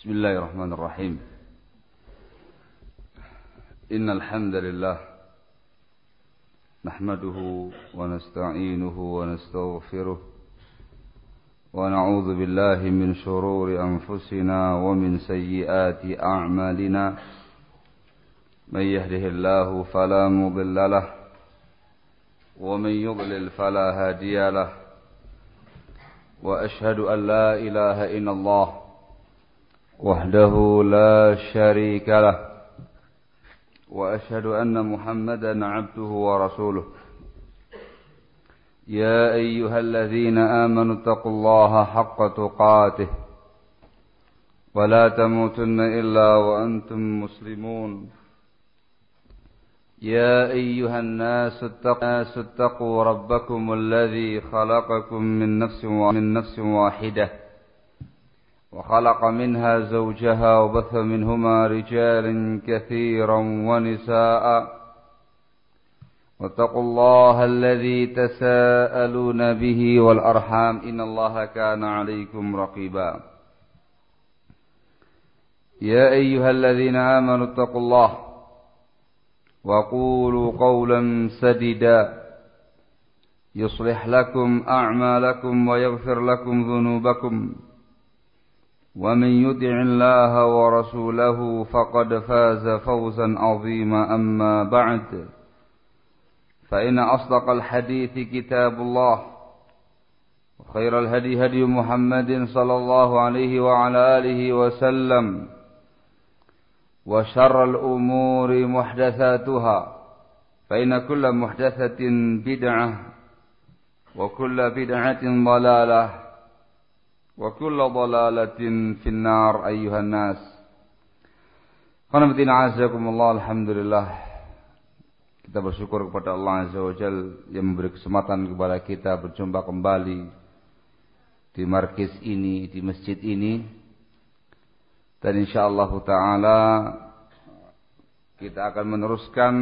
بسم الله الرحمن الرحيم إن الحمد لله نحمده ونستعينه ونستغفره ونعوذ بالله من شرور أنفسنا ومن سيئات أعمالنا من يهده الله فلا مضل له ومن يضلل فلا هادي له وأشهد أن لا إله إلا الله وحده لا شريك له وأشهد أن محمدا عبده ورسوله يا أيها الذين آمنوا اتقوا الله حق تقاته ولا تموتن إلا وأنتم مسلمون يا أيها الناس اتقوا ربكم الذي خلقكم من نفس واحدة وخلق منها زوجها وبث منهما رجالا كثيرا ونساء واتقوا الله الذي تساءلون به والأرحام إن الله كان عليكم رقيبا يا أيها الذين آمنوا اتقوا الله وقولوا قولا سديدا يصلح لكم أعمالكم ويغفر لكم ذنوبكم ومن يطع الله ورسوله فقد فاز فوزا عظيما أما بعد فإن أصدق الحديث كتاب الله وخير الهدي هدي محمد صلى الله عليه وعلى آله وسلم وشر الأمور محدثاتها فإن كل محدثة بدعة وكل بدعة ضلالة وكل ضلالة في النار أيها الناس. Alhamdulillah, kita bersyukur kepada Allah Azza wa Jalla yang memberi kesempatan kepada kita berjumpa kembali di markis ini, di masjid ini. Dan insyaallah ta'ala kita akan meneruskan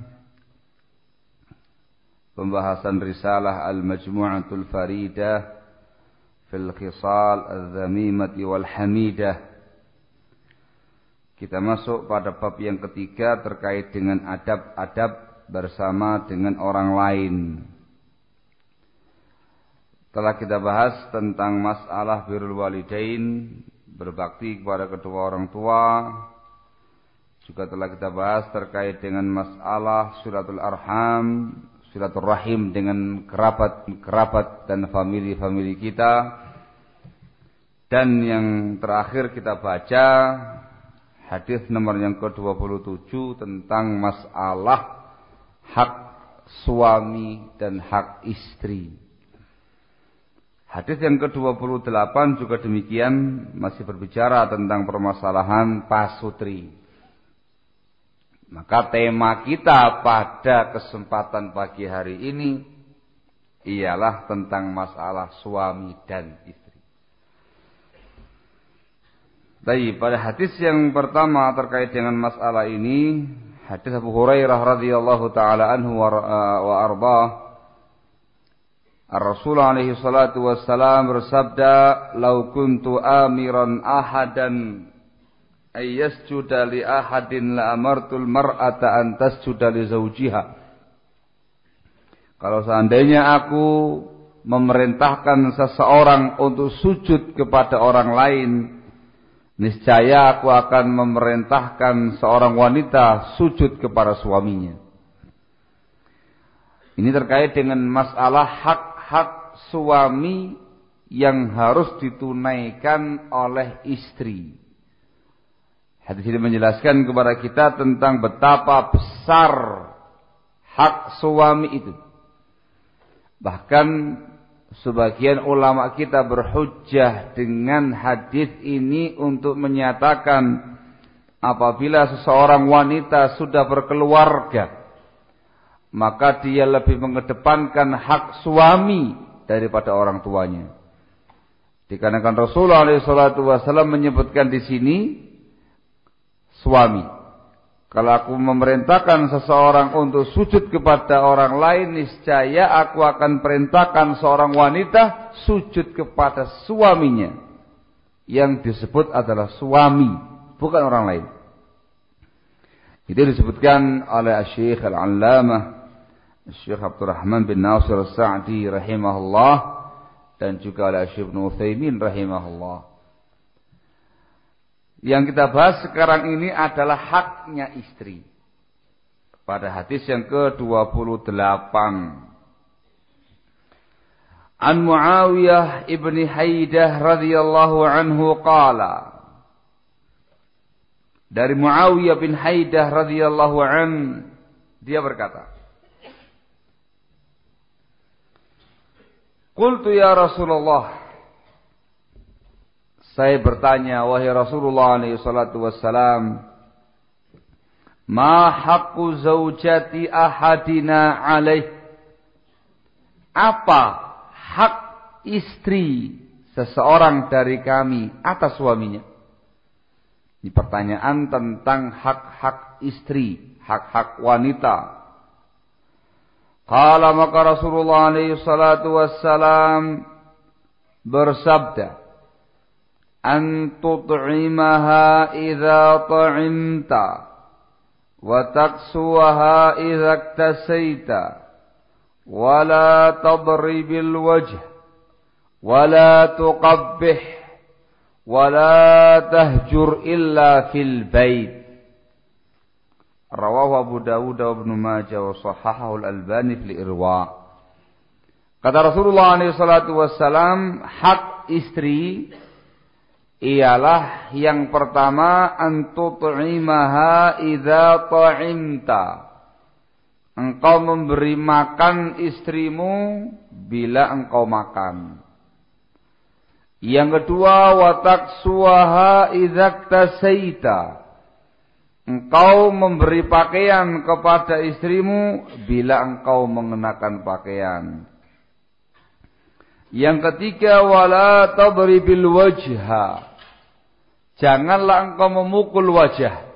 pembahasan risalah Al-Majmu'atul Faridah fil Khisal Al-Dhamimati wal Hamidah. Kita masuk pada bab yang ketiga terkait dengan adab-adab bersama dengan orang lain. Telah kita bahas tentang masalah birrul walidain, berbakti kepada kedua orang tua. Juga telah kita bahas terkait dengan masalah silatul arham, silatul rahim dengan kerabat dan famili kita. Dan yang terakhir kita baca hadis nomor yang ke-27 tentang masalah hak suami dan hak istri. Hadis yang ke-28 juga demikian, masih berbicara tentang permasalahan pasutri. Maka tema kita pada kesempatan pagi hari ini ialah tentang masalah suami dan istri. Baik, pada hadis yang pertama terkait dengan masalah ini, hadis Abu Hurairah radhiyallahu taala anhu wa ardhah. Ar-Rasul alaihi salatu wassalam bersabda, "Lau kuntu amiran ahadan ay yasjuda li ahadin la amartul mar'ata an tasjuda li zawjiha." Kalau seandainya aku memerintahkan seseorang untuk sujud kepada orang lain, niscaya aku akan memerintahkan seorang wanita sujud kepada suaminya. Ini terkait dengan masalah hak suami yang harus ditunaikan oleh istri. Hadis ini menjelaskan kepada kita tentang betapa besar hak suami itu. Bahkan sebagian ulama kita berhujjah dengan hadis ini untuk menyatakan apabila seseorang wanita sudah berkeluarga, maka dia lebih mengedepankan hak suami daripada orang tuanya. Dikarenakan Rasulullah SAW menyebutkan di sini suami. Kalau aku memerintahkan seseorang untuk sujud kepada orang lain, niscaya aku akan perintahkan seorang wanita sujud kepada suaminya. yang disebut adalah suami, bukan orang lain. Itu disebutkan oleh Syekh Al-Allamah Syekh Abdurrahman bin Nasir As-Sa'di rahimahullah dan juga oleh Syekh Ibnu Utsaimin rahimahullah. Yang kita bahas sekarang ini adalah haknya istri. Pada hadis yang ke-28. An Muawiyah ibni Haidah radhiyallahu anhu qala. Dari Muawiyah bin Haidah radhiyallahu an, dia berkata, Qultu ya Rasulullah, saya bertanya, wahai Rasulullah alaihi salatu wassalam, ma haqqu zaujati ahadina alaih? Apa hak istri seseorang dari kami atas suaminya? Ini pertanyaan tentang hak-hak istri, hak-hak wanita. Qala maka Rasulullah alaihi salatu wassalam bersabda, an tut'imaha idza ta'imta wa taksuha idza iktasaita wa la tadribil wajh wa la tuqabbih wa la tahjur illa fil bait. Rawahu Abu Dawud wa Ibnu Majah wa sahahahu Al-Albani fil Irwa. Kata Rasulullah SAW, hak istri ialah yang pertama, antut'imaha idza ta'imta. Engkau memberi makan istrimu bila engkau makan. Yang kedua, wataksuha idza iktasaita. Engkau memberi pakaian kepada istrimu bila engkau mengenakan pakaian. Yang ketiga, wala tadribil wajha. Janganlah engkau memukul wajah.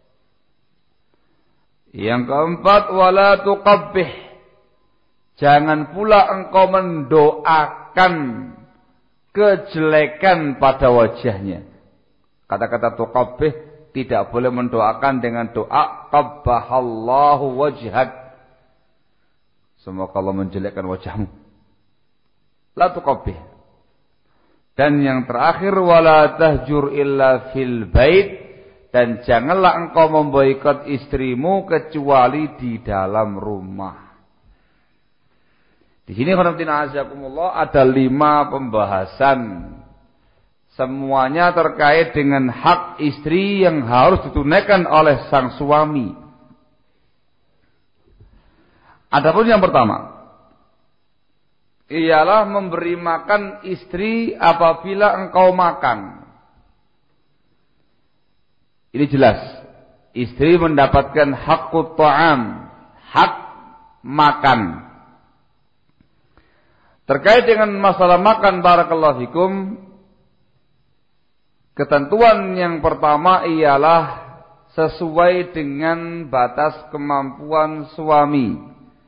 Yang keempat, wala tuqabbih. Jangan pula engkau mendoakan kejelekan pada wajahnya. Kata-kata tuqabbih tidak boleh mendoakan dengan doa qabbahallahu wajhak. Semoga Allah menjelekkan wajahmu. La tuqabbih. Dan yang terakhir, wala tahjur illa fil bait. Dan janganlah engkau memboikot istrimu kecuali di dalam rumah. Di sini ada 5 pembahasan. Semuanya terkait dengan hak istri yang harus ditunaikan oleh sang suami. Adapun yang pertama, ialah memberi makan istri apabila engkau makan. Ini jelas. Istri mendapatkan hakut ta'am, hak makan. Terkait dengan masalah makan, barakallahu fikum, ketentuan yang pertama ialah sesuai dengan batas kemampuan suami.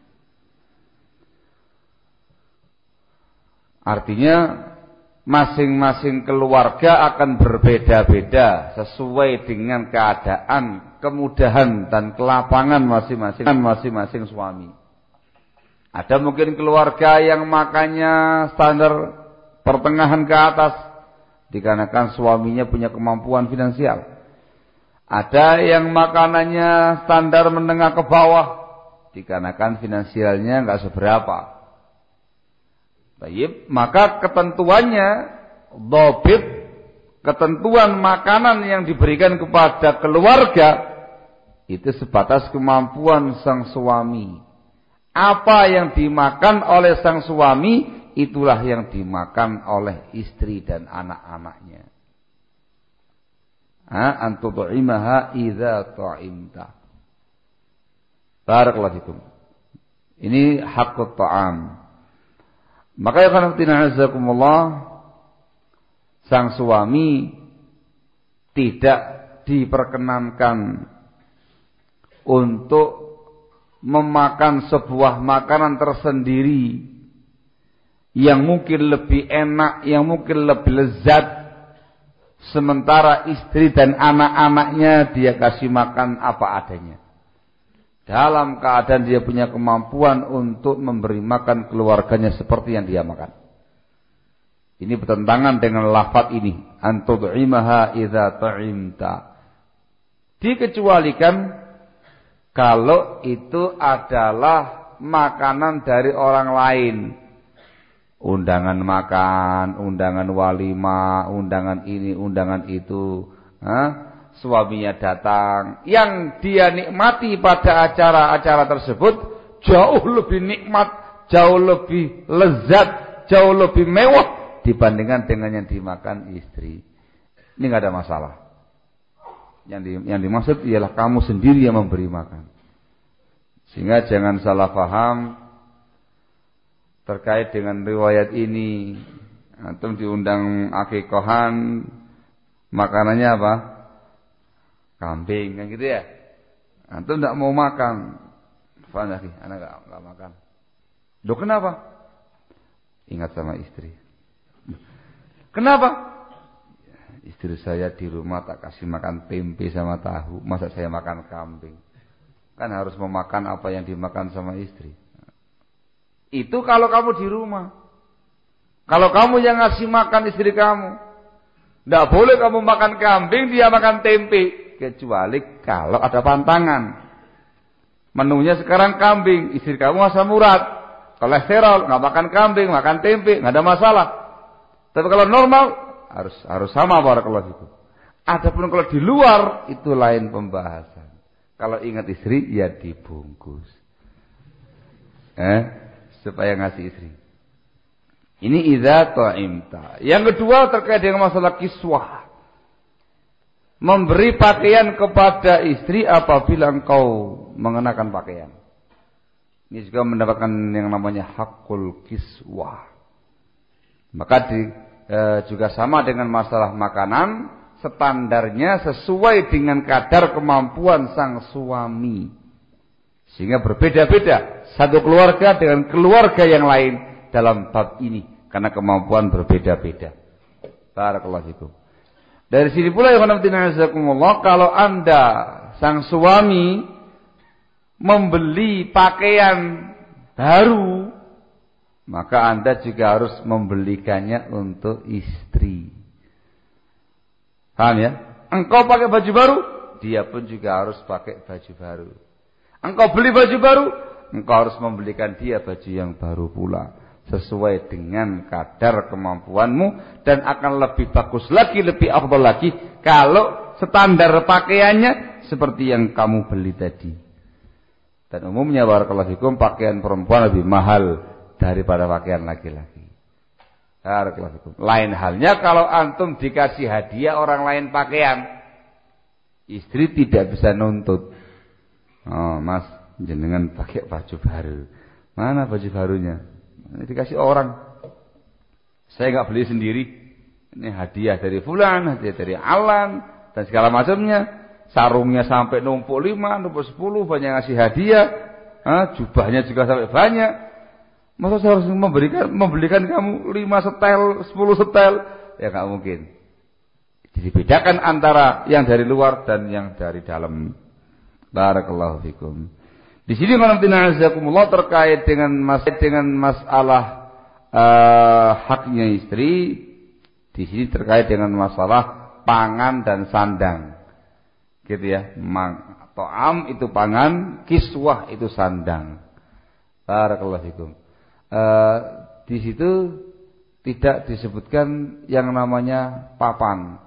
Artinya masing-masing keluarga akan berbeda-beda sesuai dengan keadaan, kemudahan dan kelapangan masing-masing suami. Ada mungkin keluarga yang makannya standar pertengahan ke atas, dikarenakan suaminya punya kemampuan finansial. Ada yang makanannya standar menengah ke bawah, dikarenakan finansialnya enggak seberapa. Baik, maka ketentuannya, dhabit, ketentuan makanan yang diberikan kepada keluarga itu sebatas kemampuan sang suami. Apa yang dimakan oleh sang suami, itulah yang dimakan oleh istri dan anak-anaknya. Antud'imaha idza ta'imta. Barakallahu fikum. Ini hakut ta'am. Maka ya khanatina azakumullah, sang suami tidak diperkenankan untuk memakan sebuah makanan tersendiri yang mungkin lebih enak, yang mungkin lebih lezat Sementara istri dan anak-anaknya dia kasih makan apa adanya. Dalam keadaan dia punya kemampuan untuk memberi makan keluarganya seperti yang dia makan. Ini bertentangan dengan lafaz ini. Antud'imaha idza ta'imta. Dikecualikan kalau itu adalah makanan dari orang lain. Undangan makan, undangan walimah, undangan ini, undangan itu. Suaminya datang. Yang dia nikmati pada acara-acara tersebut jauh lebih nikmat, jauh lebih lezat, jauh lebih mewah dibandingkan dengan yang dimakan istri. Ini nggak ada masalah. Yang dimaksud ialah kamu sendiri yang memberi makan. Sehingga jangan salah paham terkait dengan riwayat ini. Antum diundang akikahan, makanannya apa? Kambing, kan gitu ya. Antum tidak mau makan. Faham lagi, anak enggak makan. Loh kenapa? Ingat sama istri. Kenapa? Istri saya di rumah tak kasih makan tempe sama tahu, masa saya makan kambing? Kan harus memakan apa yang dimakan sama istri. Itu kalau kamu di rumah. Kalau kamu yang ngasih makan istri kamu, tidak boleh kamu makan kambing, dia makan tempe. Kecuali kalau ada pantangan. Menunya sekarang kambing, istri kamu asam urat, kolesterol, nggak makan kambing, makan tempe, nggak ada masalah. Tapi kalau normal harus sama barakallahu fikum. Adapun kalau di luar itu lain pembahasan. Kalau ingat istri ya dibungkus. Supaya ngasih istri. Ini idza ta'imta. Yang kedua terkait dengan masalah kiswah. Memberi pakaian kepada istri apabila engkau mengenakan pakaian. Ini juga mendapatkan yang namanya hakul kiswah. Maka juga sama dengan masalah makanan, standarnya sesuai dengan kadar kemampuan sang suami. Sehingga berbeda-beda satu keluarga dengan keluarga yang lain dalam bab ini karena kemampuan berbeda-beda. Barakallahu fikum. Dari sini pula ya kalau Anda sang suami membeli pakaian baru, maka Anda juga harus membelikannya untuk istri. Paham ya? Engkau pakai baju baru, dia pun juga harus pakai baju baru. Engkau beli baju baru, engkau harus membelikan dia baju yang baru pula. Sesuai dengan kadar kemampuanmu. Dan akan lebih bagus lagi, lebih afdal lagi kalau standar pakaiannya seperti yang kamu beli tadi. Dan umumnya barakallahu fikum pakaian perempuan lebih mahal daripada pakaian laki-laki. Barakallahu fikum. Lain halnya kalau antum dikasih hadiah orang lain pakaian, istri tidak bisa nuntut. Oh mas, jenengan pakai baju baru. Mana baju barunya? Ini dikasih orang. Saya nggak beli sendiri. Ini hadiah dari fulan, hadiah dari Alan, dan segala macamnya. Sarungnya sampai numpuk 5, numpuk 10, banyak ngasih hadiah. Jubahnya juga sampai banyak. Masa saya harus membelikan kamu 5 setel, 10 setel? Ya nggak mungkin. Jadi bedakan antara yang dari luar dan yang dari dalam. Barakallahu fikum. Di sini manfaatullah terkait dengan masalah haknya istri. Di sini terkait dengan masalah pangan dan sandang. Gitu ya. To'am itu pangan, kiswah itu sandang. Barakallahu fikum. Di situ tidak disebutkan yang namanya papan.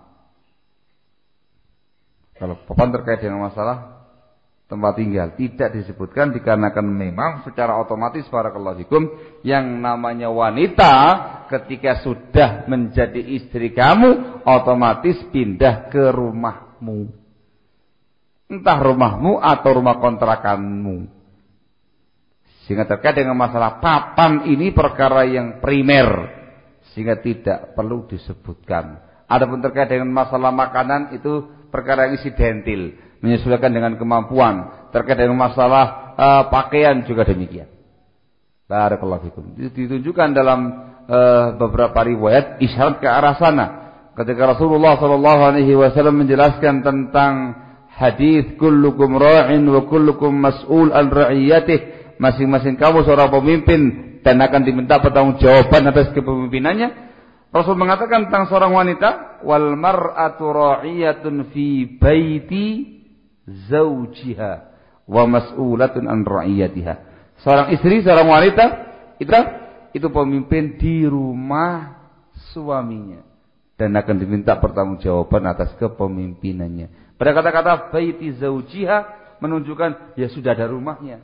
Kalau papan terkait dengan masalah tempat tinggal tidak disebutkan dikarenakan memang secara otomatis barakallahu fikum yang namanya wanita ketika sudah menjadi istri kamu otomatis pindah ke rumahmu. Entah rumahmu atau rumah kontrakanmu. Sehingga terkait dengan masalah papan ini perkara yang primer sehingga tidak perlu disebutkan. Adapun terkait dengan masalah makanan itu perkara yang insidentil, menyesuaikan dengan kemampuan. Terkait dengan masalah pakaian juga demikian. Barakallahu fikum. Ditunjukkan dalam beberapa riwayat isyarat ke arah sana. ketika Rasulullah SAW menjelaskan tentang hadis kullukum ra'in wa kullukum mas'ul an ra'iyatih, masing-masing kamu seorang pemimpin dan akan diminta pertanggungjawaban atas kepemimpinannya. Rasul mengatakan tentang seorang wanita, wal mar'atu ra'iyatun fi baiti zawjiha wa mas'ulatun an ra'iyatiha. Seorang istri, seorang wanita itu pemimpin di rumah suaminya dan akan diminta pertanggungjawaban atas kepemimpinannya. Pada kata-kata baiti zawjiha menunjukkan ya sudah ada rumahnya.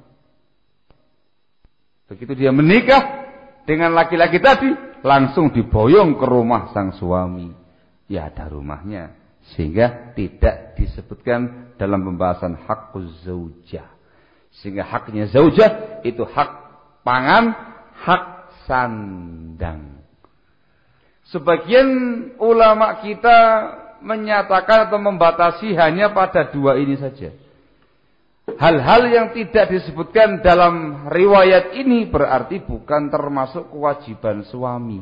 Begitu dia menikah dengan laki-laki tadi, langsung diboyong ke rumah sang suami. Ya ada rumahnya. Sehingga tidak disebutkan dalam pembahasan hakuz zaujah. Sehingga haknya zaujah itu hak pangan, hak sandang. Sebagian ulama kita menyatakan atau membatasi hanya pada dua ini saja. Hal-hal yang tidak disebutkan dalam riwayat ini berarti bukan termasuk kewajiban suami.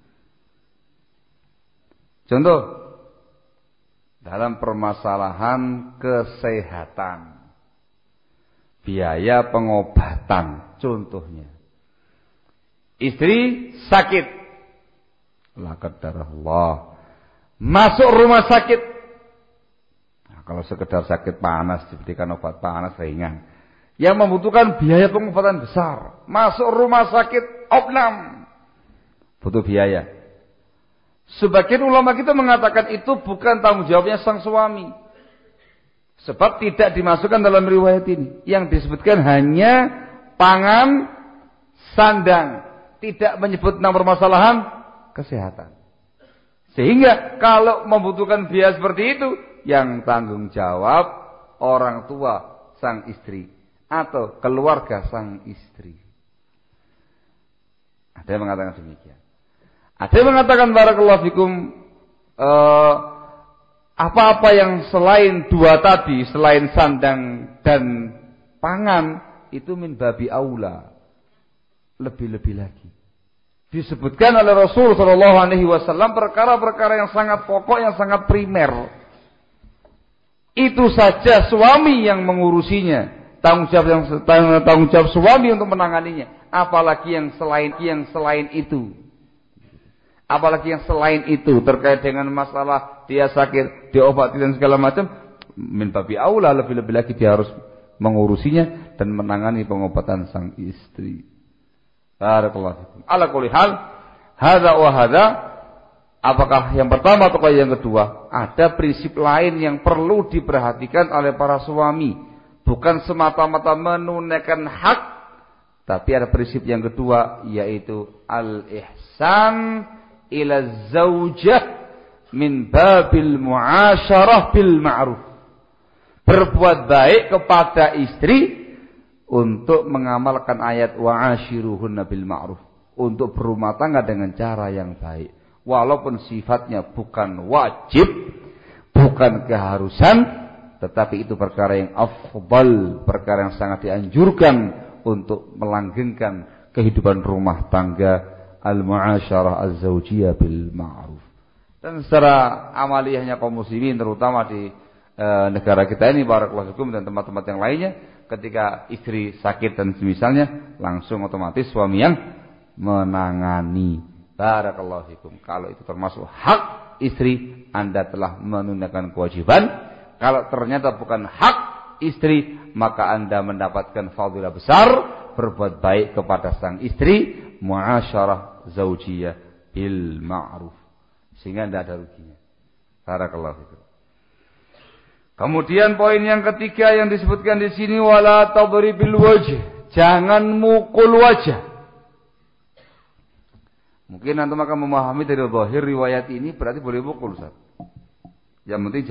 Contoh, dalam permasalahan kesehatan, biaya pengobatan, contohnya. Istri sakit, la qadarullah, masuk rumah sakit. Kalau sekedar sakit panas diberikan obat panas ringan, yang membutuhkan biaya pengobatan besar, masuk rumah sakit opnam, butuh biaya. Sebagian ulama kita mengatakan itu bukan tanggung jawabnya sang suami, sebab tidak dimasukkan dalam riwayat ini. Yang disebutkan hanya pangan, sandang, tidak menyebut tentang permasalahan kesehatan. Sehingga kalau membutuhkan biaya seperti itu, yang tanggung jawab orang tua sang istri atau keluarga sang istri. Ada yang mengatakan demikian. Ada yang mengatakan barakallahu fikum, apa-apa yang selain dua tadi, selain sandang dan pangan, itu min babi aula, lebih-lebih lagi. Disebutkan oleh Rasul SAW perkara-perkara yang sangat pokok, yang sangat primer. Itu saja suami yang mengurusinya, tanggung jawab suami untuk menanganinya. Apalagi yang selain itu. Apalagi yang selain itu terkait dengan masalah dia sakit, diobati dan segala macam, min babi aula, lebih-lebih lagi dia harus mengurusinya dan menangani pengobatan sang istri. Barakallahu fikum. Ala kulli hal, hadza wa hadza. Apakah yang pertama atau yang kedua? Ada prinsip lain yang perlu diperhatikan oleh para suami. Bukan semata-mata menunaikan hak, tapi ada prinsip yang kedua, yaitu al-ihsan ila zaujah min babil muasyarah bil ma'ruf. Berbuat baik kepada istri untuk mengamalkan ayat wa'ashiruhunna bil ma'ruf, untuk berumah tangga dengan cara yang baik. Walaupun sifatnya bukan wajib, bukan keharusan, tetapi itu perkara yang afdal, perkara yang sangat dianjurkan untuk melanggengkan kehidupan rumah tangga, al-mu'asyarah az-zawjiyah bil ma'ruf. Dan secara amaliyahnya kaum muslimin, terutama di negara kita ini, barakallahu fikum, dan tempat-tempat yang lainnya, ketika istri sakit dan semisalnya, langsung otomatis suami yang menangani. Barakallahu fikum. Kalau itu termasuk hak istri, Anda telah menunaikan kewajiban. Kalau ternyata bukan hak istri, maka Anda mendapatkan fadilah besar, berbuat baik kepada sang istri, muasyarah zaujiyah bil ma'ruf, sehingga Anda ada ruginya. Barakallahu fikum. Kemudian poin yang ketiga yang disebutkan di sini, wala tadribil wajh, jangan mukul wajah. Mungkin antum akan memahami dari zahir riwayat ini berarti boleh pukul, Ustaz. Yang penting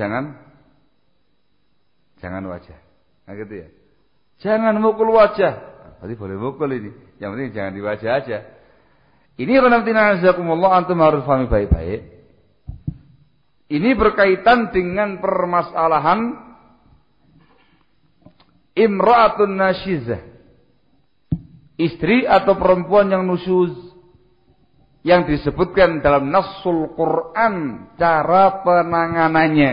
jangan wajah. Nah gitu ya. Jangan mukul wajah. Berarti boleh pukul ini. Yang penting jangan di wajah aja. Ini qanaftina azakumullah, antum harus pahami baik-baik. Ini berkaitan dengan permasalahan imra'atun nasyizah. Istri atau perempuan yang nusyuz, yang disebutkan dalam Nassul Quran cara penanganannya.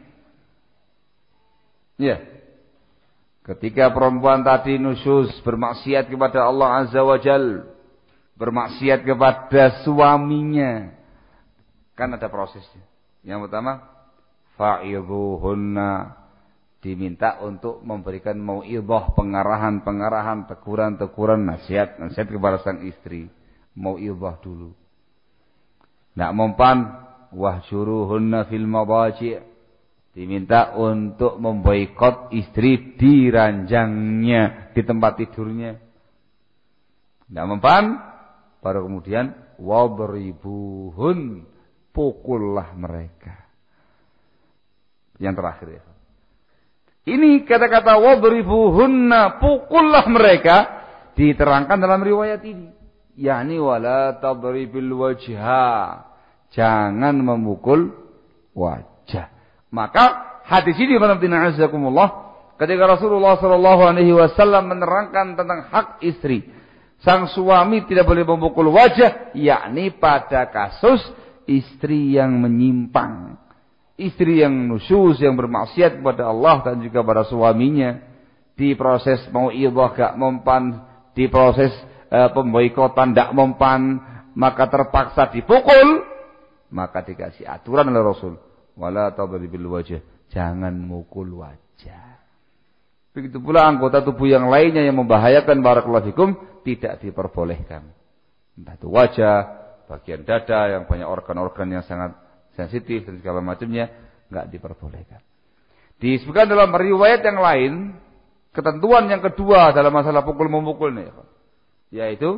Ya. Ketika perempuan tadi nusyuz bermaksiat kepada Allah Azza wa Jalla, bermaksiat kepada suaminya, kan ada prosesnya. Yang pertama, fa'idhuhunna, diminta untuk memberikan mau'idhah, pengarahan, teguran, nasihat kepada sang istri. Mau'idhah dulu. Nak mempan, wahsyuruhunna fil madaji', diminta untuk memboikot istri di ranjangnya, di tempat tidurnya. Nak mempan, baru kemudian wadribuhun, pukullah mereka. Yang terakhir ya. Ini kata-kata wadribuhunna, pukullah mereka, diterangkan dalam riwayat ini. Yani wala tadribil wajha, jangan memukul wajah. Maka hadis ini ketika Rasulullah SAW menerangkan tentang hak istri, sang suami tidak boleh memukul wajah, yakni pada kasus istri yang menyimpang, istri yang nusyuz, yang bermaksiat kepada Allah dan juga pada suaminya, di proses mau'idhah gak mempan, di proses pemboikotan gak mempan, maka terpaksa dipukul, maka dikasih aturan oleh Rasul, wala tadribil wajh, jangan mukul wajah. Begitu pula anggota tubuh yang lainnya yang membahayakan, barakallahu fikum, tidak diperbolehkan. Entah itu wajah, bagian dada yang banyak organ-organ yang sangat sensitif dan segala macamnya, enggak diperbolehkan. Disebutkan dalam riwayat yang lain, ketentuan yang kedua dalam masalah pukul memukul nih, yaitu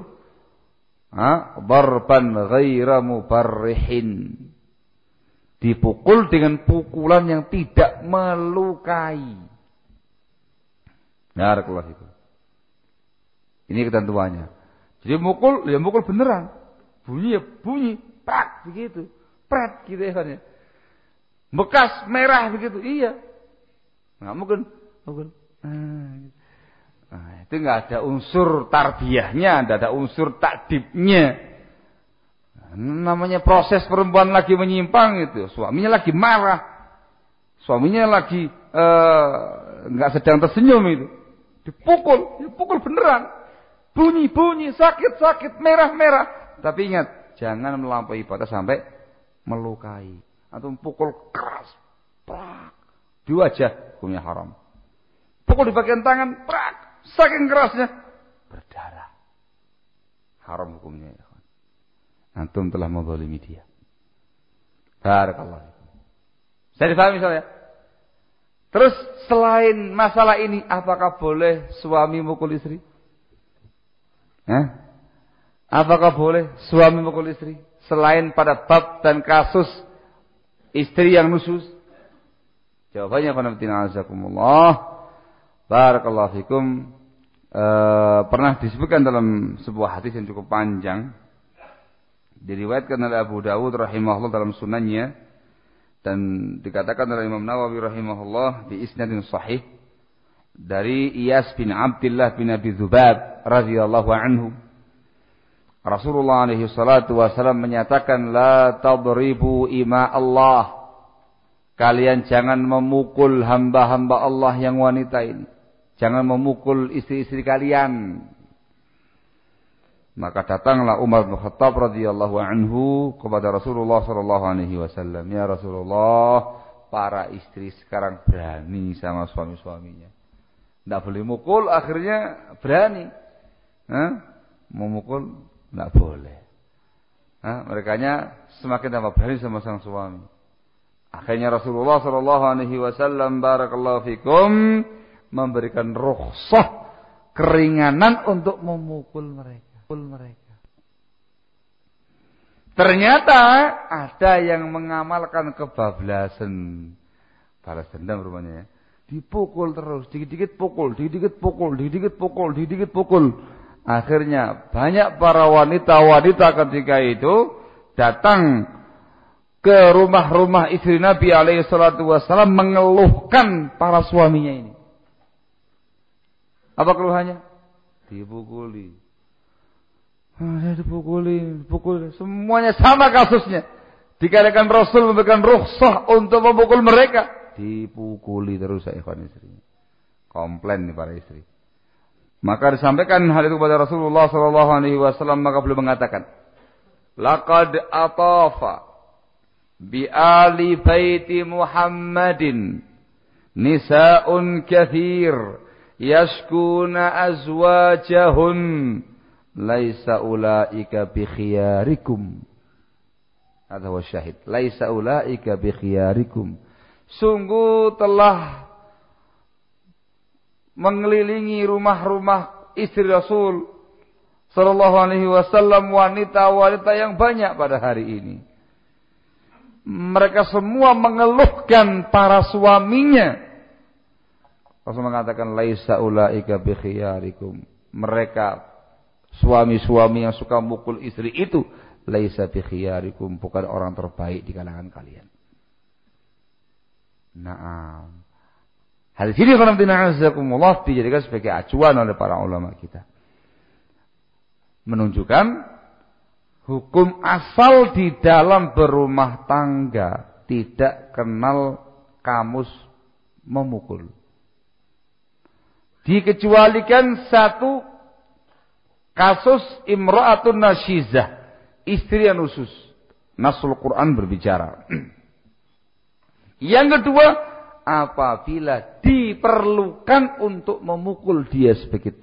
darban ghaira mubarrihin, dipukul dengan pukulan yang tidak melukai. Barakallahu fikum. Ini ketentuannya. Jadi mukul, ya mukul beneran. Bunyi ya bunyi, prak begitu. Pret gitu ya kan ya. Bekas merah begitu. Iya. Enggak mungkin. Nah, itu enggak ada unsur tarbiyahnya, enggak ada unsur takdibnya. Namanya proses perempuan lagi menyimpang itu, suaminya lagi marah, suaminya lagi enggak sedang tersenyum itu, dipukul beneran, bunyi, sakit, merah. Tapi ingat, jangan melampaui batas sampai melukai atau pukul keras, prak, di wajah, hukumnya haram. Pukul di bagian tangan, prak, saking kerasnya, berdarah, haram hukumnya. Antum telah menzalimi dia. Barakallahu. Saya difahami misalnya. Terus selain masalah ini, apakah boleh suami mukul istri? Apakah boleh suami mukul istri? Selain pada bab dan kasus istri yang nusyuz? Jawabannya azakumullah. Barakallahu fikum. Pernah disebutkan dalam sebuah hadis yang cukup panjang, diriwayatkan oleh Abu Dawud rahimahullah dalam sunannya, dan dikatakan oleh Imam Nawawi rahimahullah bi isnadin sahih dari Iyas bin Abdullah bin Abi Dzubab radhiyallahu anhu. Rasulullah alaihi salatu wasallam menyatakan, la tadribu ima Allah, kalian jangan memukul hamba-hamba Allah yang wanita ini, jangan memukul istri-istri kalian. Maka datanglah Umar bin Khattab radhiyallahu anhu kepada Rasulullah sallallahu alaihi wasallam, ya Rasulullah, para istri sekarang berani sama suami-suaminya. Enggak boleh mukul, akhirnya berani. Memukul enggak boleh. Merekanya semakin tambah berani sama sang suami. Akhirnya Rasulullah sallallahu alaihi wasallam barakallahu fikum memberikan rukhsah, keringanan untuk memukul mereka. Ternyata ada yang mengamalkan kebablasan, balas dendam rupanya ya. Dipukul terus, dikit-dikit pukul. Akhirnya banyak para wanita-wanita ketika itu datang ke rumah-rumah istri Nabi alaihi salatu wasallam mengeluhkan para suaminya ini. Apa keluhannya? Dipukuli. Saya dipukul. Semuanya sama kasusnya. Dikarenakan Rasul memberikan rukhsah untuk memukul mereka. Dipukuli terus ikhwan istri. Komplain nih para istri. Maka disampaikan hal itu kepada Rasulullah SAW, maka beliau mengatakan, laqad atafa bi ali baiti Muhammadin nisa'un kathir yashkuna azwajahun laisa ulaika bi khiyarikum. Hadza huwa syahid. Laisa ulaika bi khiyarikum. Sungguh telah mengelilingi rumah-rumah istri Rasul sallallahu alaihi wasallam wanita-wanita yang banyak pada hari ini. Mereka semua mengeluhkan para suaminya. Rasul mengatakan laisa ulaika bi khiyarikum. Mereka suami-suami yang suka mukul istri itu laisa bi khiyarikum, bukan orang terbaik di kalangan kalian. Naam. Hadis ini Allah dijadikan sebagai acuan oleh para ulama kita. Menunjukkan hukum asal di dalam berumah tangga tidak kenal kamus memukul. Dikecualikan satu kasus imra'atun nasyizah, istri yang nusus. Nasul Quran berbicara. Yang kedua, apabila diperlukan untuk memukul dia sebagai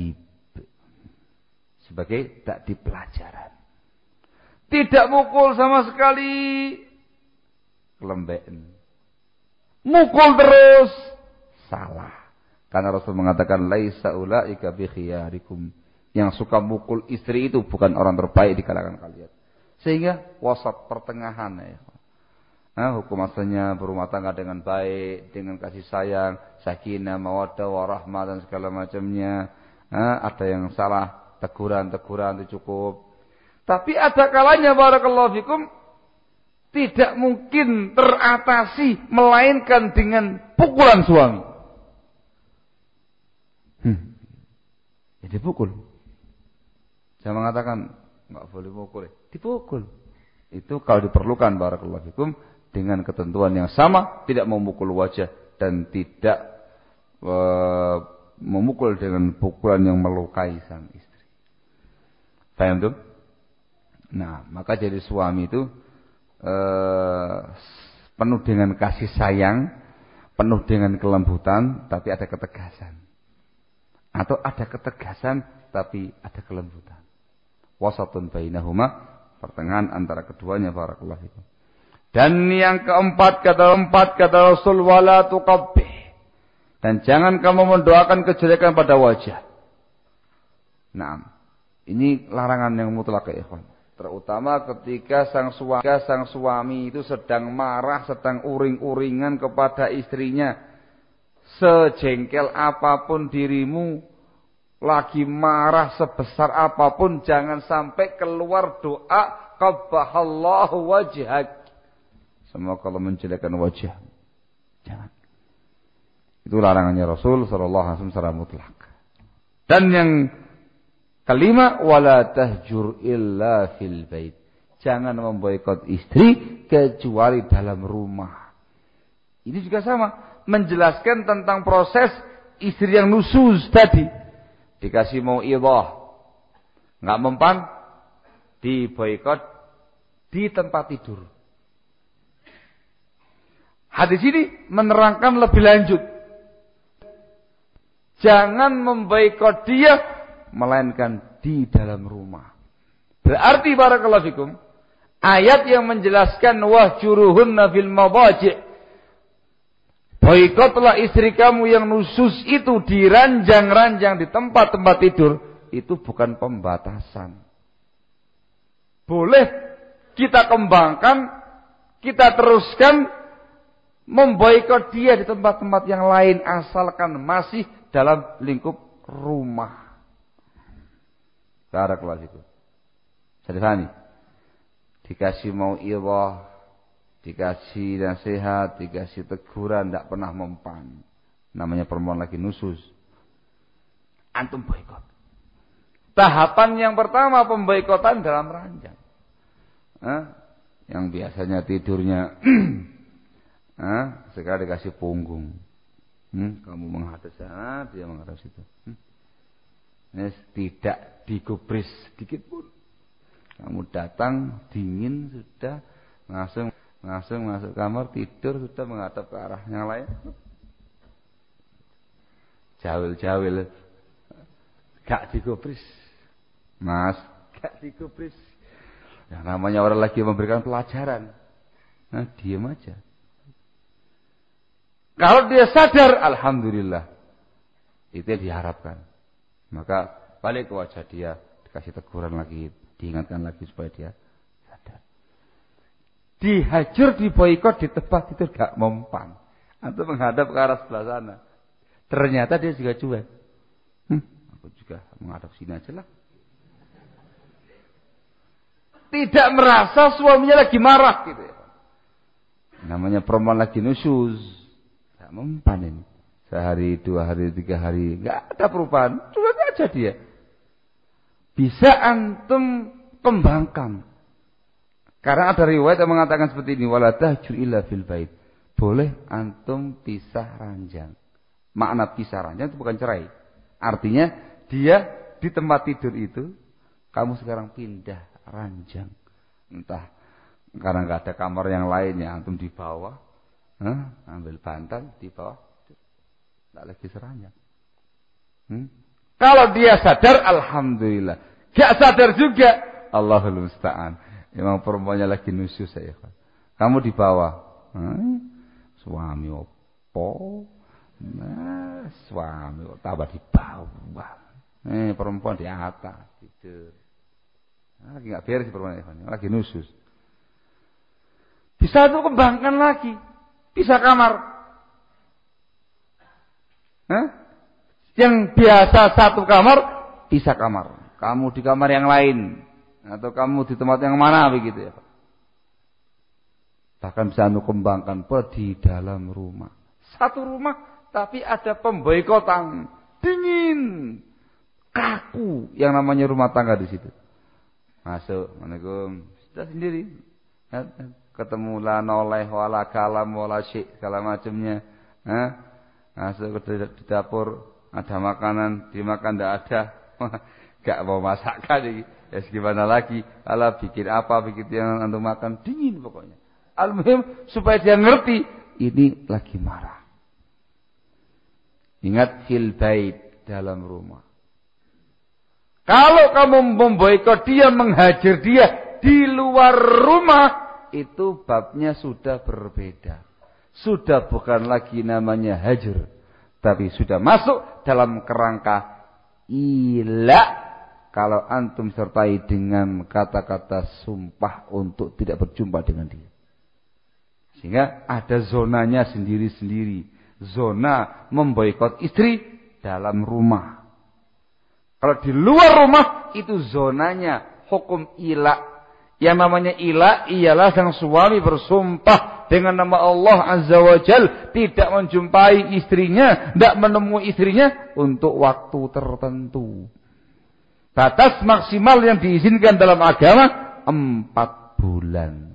takdib pelajaran. Tidak mukul sama sekali, kelembekan. Mukul terus, salah. Karena Rasul mengatakan laisa ulaika bi khiyarikum. Yang suka mukul istri itu bukan orang terbaik di kalangan kalian. Sehingga wasat pertengahan ya. Hukum asalnya berumah tangga dengan baik, dengan kasih sayang, sakinah, mawaddah, warahmah dan segala macamnya. Ada yang salah, teguran itu cukup. Tapi ada kalanya barakallahu fikum tidak mungkin teratasi melainkan dengan pukulan suami. Jadi pukul. Saya mengatakan enggak boleh mukul, dipukul. Itu kalau diperlukan barakallahu fikum dengan ketentuan yang sama, tidak memukul wajah dan tidak memukul dengan pukulan yang melukai sang istri. Paham tuh? Nah, maka jadi suami itu penuh dengan kasih sayang, penuh dengan kelembutan, tapi ada ketegasan. Atau ada ketegasan, tapi ada kelembutan. Wasatun bainahuma, pertengahan antara keduanya barakallahu fikum. Dan yang keempat kata Rasul wala tuqabbih. Dan jangan kamu mendoakan kejelekan pada wajah. Nah, ini larangan yang mutlak ya ikhwan. Terutama ketika sang suami itu sedang marah, sedang uring-uringan kepada istrinya. Sejengkel apapun dirimu, lagi marah sebesar apapun, jangan sampai keluar doa qabbahallahu wajhak. Semoga Allah menjelekkan wajah. Jangan. Itu larangannya Rasul sallallahu alaihi wasallam secara mutlak. Dan yang kelima, wala tahjur illa fil bait. Jangan memboikot istri kecuali dalam rumah. Ini juga sama, menjelaskan tentang proses istri yang nusus tadi. Dikasih mau'idhah, enggak mempan, diboikot di tempat tidur. Hadis ini menerangkan lebih lanjut. Jangan memboikot dia, melainkan di dalam rumah. Berarti barakallahu fikum, ayat yang menjelaskan wahjuruhunna fil madaji', boikotlah istri kamu yang nusus itu di ranjang-ranjang, di tempat-tempat tidur, itu bukan pembatasan. Boleh kita kembangkan, kita teruskan memboikot dia di tempat-tempat yang lain asalkan masih dalam lingkup rumah. Barakallahu fikum. Sadifani. Dikasih mau'idhah, dikasih nasihat, dikasih teguran, tidak pernah mempan. Namanya perempuan lagi nusus. Antum boikot. Tahapan yang pertama pemboikotan dalam ranjang. Yang biasanya tidurnya sekarang dikasih punggung. Kamu menghadap sana, dia menghadap situ. Tidak digubris sedikit pun. Kamu datang dingin sudah langsung masuk kamar tidur sudah menghadap ke arah yang lain. Jawil gak digubris. Mas, gak digubris. Yang namanya orang lagi memberikan pelajaran. Diam aja. Kalau dia sadar, alhamdulillah. Itu yang diharapkan. Maka balik ke wajah dia, dikasih teguran lagi, diingatkan lagi supaya dia sadar. Dihajar, diboikot di tempat itu gak mempan. Atau menghadap ke arah sebelah sana. Ternyata dia juga cuek. Aku juga menghadap sini aja lah. Tidak merasa suaminya lagi marah gitu ya. Namanya perempuan lagi nusyuz. Gak mempan ini. Sehari, 2 hari, 3 hari. Gak ada perubahan. Cuek aja dia. Bisa antum kembangkan. Karena ada riwayat yang mengatakan seperti ini. Wala tahjur illa fil bait. Boleh antum pisah ranjang. Makna pisah ranjang itu bukan cerai. Artinya dia di tempat tidur itu. Kamu sekarang pindah ranjang. Entah karena nggak ada kamar yang lainnya, antum di bawah, ambil bantal di bawah, nggak lagi seranjang. Kalau dia sadar, alhamdulillah. Gak sadar juga, Allahul Musta'an. Emang perempuannya lagi nusyuz saya. Kamu di bawah, suami opo, suami tambah di bawah, perempuan di atas tidur. Lagi nggak beres perempuan, lagi nusyuz. Bisa tuh kembangkan lagi, bisa kamar. Yang biasa satu kamar, bisa kamar. Kamu di kamar yang lain, atau kamu di tempat yang mana begitu ya. Bahkan bisa anu kembangkan di dalam rumah. Satu rumah, tapi ada pemboikotan, dingin, kaku, yang namanya rumah tangga di situ. Masuk, Assalamualaikum. Sudah sendiri. Ketemu la noleh, wala kalam, wala syik, segala macamnya. Masuk ke dapur, ada makanan, dimakan tidak ada. Gak mau masakan. Ya gimana lagi. Alah bikin apa, bikin yang antum makan. Dingin pokoknya. Al-muhim supaya dia ngerti. Ini lagi marah. Ingat fil bait, dalam rumah. Kalau kamu memboikot dia, menghajar dia di luar rumah, itu babnya sudah berbeda. Sudah bukan lagi namanya hajar, tapi sudah masuk dalam kerangka ila. Kalau antum sertai dengan kata-kata sumpah untuk tidak berjumpa dengan dia. Sehingga ada zonanya sendiri-sendiri. Zona memboikot istri dalam rumah. Kalau di luar rumah itu zonanya hukum ila. Yang namanya ila ialah sang suami bersumpah dengan nama Allah Azza wa Jal tidak menjumpai istrinya, tidak menemui istrinya untuk waktu tertentu. Batas maksimal yang diizinkan dalam agama 4 bulan.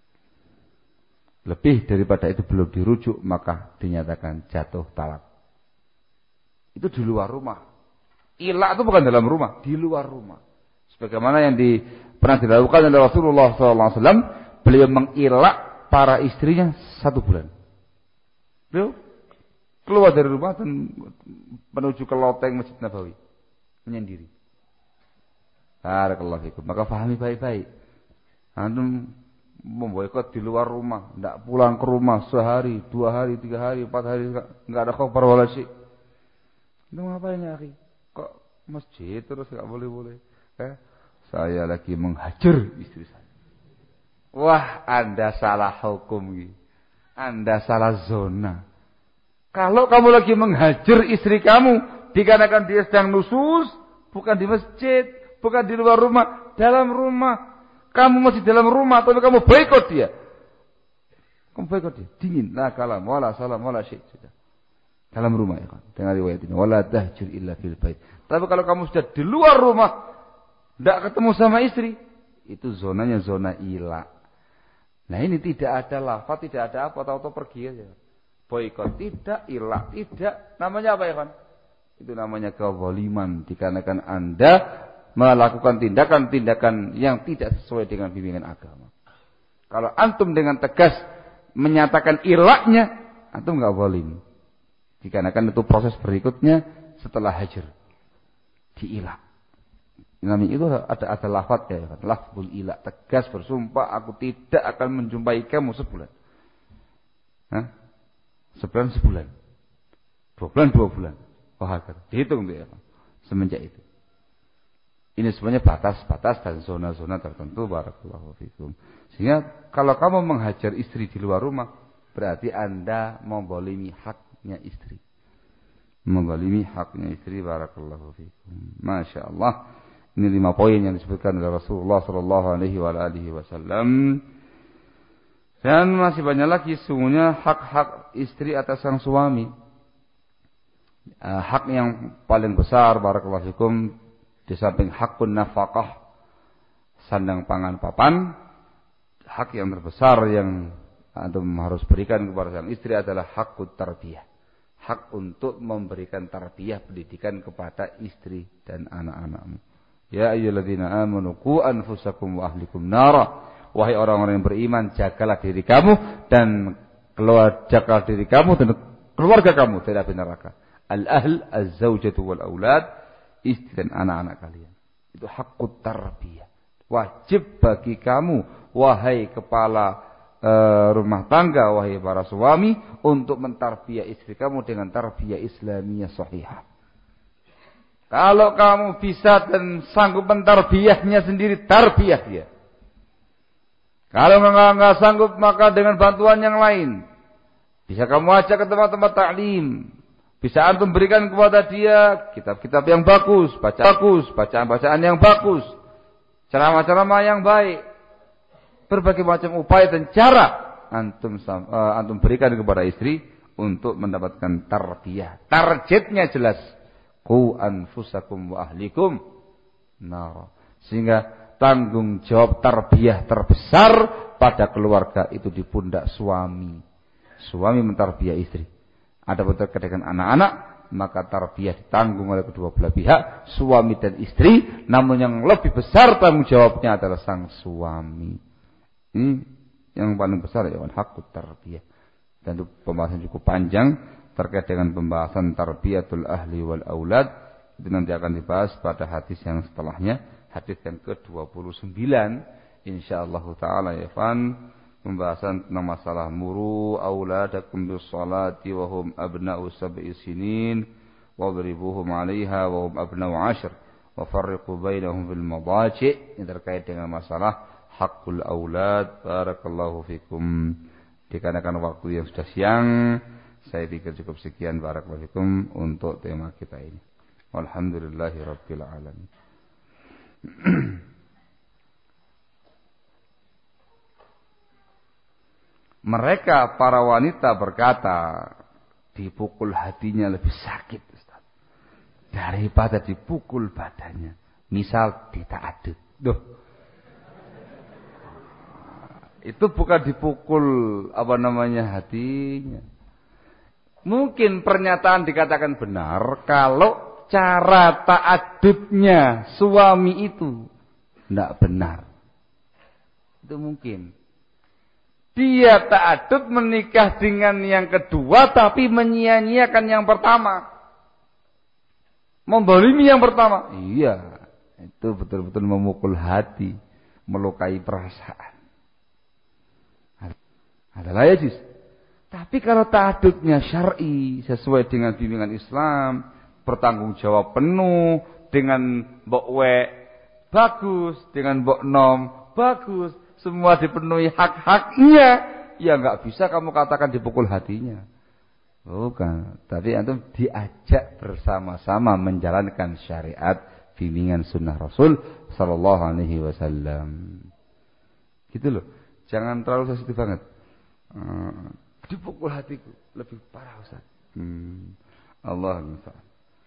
Lebih daripada itu belum dirujuk maka dinyatakan jatuh talak. Itu di luar rumah. Ila itu bukan dalam rumah, di luar rumah. Sebagaimana yang pernah dilakukan oleh Rasulullah SAW, beliau mengilak para istrinya 1 bulan. Beliau keluar dari rumah dan menuju ke loteng Masjid Nabawi, menyendiri. Barakallahu fikum. Maka pahami baik-baik. Antum memboikot di luar rumah, tidak pulang ke rumah sehari, 2 hari, 3 hari, 4 hari, nggak ada khabar wala syai. Itu ngapain ya, akhi? Kok masjid terus gak boleh-boleh? Saya lagi menghajar istri saya. Wah, Anda salah hukum. Anda salah zona. Kalau kamu lagi menghajar istri kamu, dikarenakan dia sedang nusyuz, bukan di masjid, bukan di luar rumah, dalam rumah. Kamu masih dalam rumah, tapi kamu boikot dia. Kamu boikot dia. Dingin. La kalam, wala salam, wala syait. Dalam rumah ya kan. Dengan riwayat ini. Wala tahjur illa fil bait. Tapi kalau kamu sudah di luar rumah, tidak ketemu sama istri, itu zonanya zona ila. Nah ini tidak ada lafaz, tidak ada apa, tahu-tahu pergi aja. Boikot tidak, ila tidak. Namanya apa ya kan? Itu namanya kezaliman. Dikarenakan Anda melakukan tindakan-tindakan yang tidak sesuai dengan bimbingan agama. Kalau antum dengan tegas menyatakan ilaknya, antum enggak zalim. Dikarenakan itu proses berikutnya setelah hajar. Diilak. Namanya itu ada lafaz ya, lafzul ilak, tegas bersumpah aku tidak akan menjumpai kamu sebulan. Hah? Sebulan. 2 bulan, 2 bulan. Dihitung tuh ya. Semenjak itu. Ini sebenarnya batas-batas dan zona-zona tertentu. Barakallahu fikum. Sehingga kalau kamu menghajar istri di luar rumah, berarti Anda membolimi haknya istri. Membolimi haknya istri. Barakallahu fikum. Masya Allah. Ini 5 poin yang disebutkan oleh Rasulullah sallallahu alaihi wasallam. Dan masih banyak lagi sungguhnya hak-hak istri atas sang suami. Hak yang paling besar barakallahu fikum di samping hakun nafkah, sandang pangan papan, hak yang terbesar yang antum harus berikan kepada sang istri adalah hakut tarbiyah. Hak untuk memberikan tarbiyah pendidikan kepada istri dan anak-anakmu. Ya ayyuhalladzina amanu qu anfusakum wa ahlikum nara. Wahai orang-orang yang beriman, jagalah diri kamu dan jagalah diri kamu dan keluarga kamu dari api neraka. Al-ahl, az-zawjatu wal aulad, istri dan anak-anak kalian. Itu hakut tarbiyah. Wajib bagi kamu, wahai kepala rumah tangga, wahai para suami, untuk mentarbiyah istri kamu dengan tarbiyah Islamiyah sahihah. Kalau kamu bisa dan sanggup mentarbiyahnya sendiri, tarbiyah dia. Kalau enggak sanggup, maka dengan bantuan yang lain. Bisa kamu ajak ke tempat-tempat taklim. Bisa antum berikan kepada dia kitab-kitab yang bagus, bacaan-bacaan yang bagus, ceramah-ceramah yang baik. Berbagai macam upaya dan cara antum berikan kepada istri untuk mendapatkan tarbiyah. Targetnya jelas. Qu anfusakum wa ahlikum nar. Sehingga tanggung jawab tarbiyah terbesar pada keluarga itu di pundak suami. Suami mentarbiyah istri. Ada terkait dengan anak-anak, maka tarbiyah ditanggung oleh kedua belah pihak, suami dan istri. Namun yang lebih besar tanggung jawabnya adalah sang suami. Ini yang paling besar ya, hakut tarbiyah. Dan itu pembahasan cukup panjang terkait dengan pembahasan tarbiyatul ahli wal aulad. Itu nanti akan dibahas pada hadis yang setelahnya, hadis yang ke-29 insyaallah taala ya fan, pembahasan tentang masalah muru auladakum bis salati wa hum abna'u sab'i sinin wadribuhum 'alaiha wa hum abna'u 'ashr wa farriqu bainahum fil madaji'. Ini terkait dengan masalah hakul aulad. Barakallahu fikum. Dikarenakan waktu yang sudah siang, saya pikir cukup sekian barakallahu fikum untuk tema kita ini. Walhamdulillahirabbil alamin. Mereka para wanita berkata, dipukul hatinya lebih sakit Ustaz, daripada dipukul badannya. Misal dita'adud. Duh. Itu bukan dipukul hatinya. Mungkin pernyataan dikatakan benar kalau cara ta'adudnya suami itu tidak benar. Itu mungkin. Dia ta'adud menikah dengan yang kedua tapi menyia-nyiakan yang pertama. Membolimi yang pertama. Iya, itu betul-betul memukul hati, melukai perasaan. Adalah ya jis. Tapi kalau ta'adudnya syar'i, sesuai dengan bimbingan Islam, bertanggung jawab penuh, dengan mbok we bagus, dengan mbok nom bagus, semua dipenuhi hak-haknya, ya enggak bisa kamu katakan dipukul hatinya. Bukan, tapi antum diajak bersama-sama menjalankan syariat bimbingan sunnah Rasul sallallahu alaihi wasallam. Gitu loh. Jangan terlalu sensitif banget. Dipukul hatiku lebih parah Ustaz. Allah musta'an.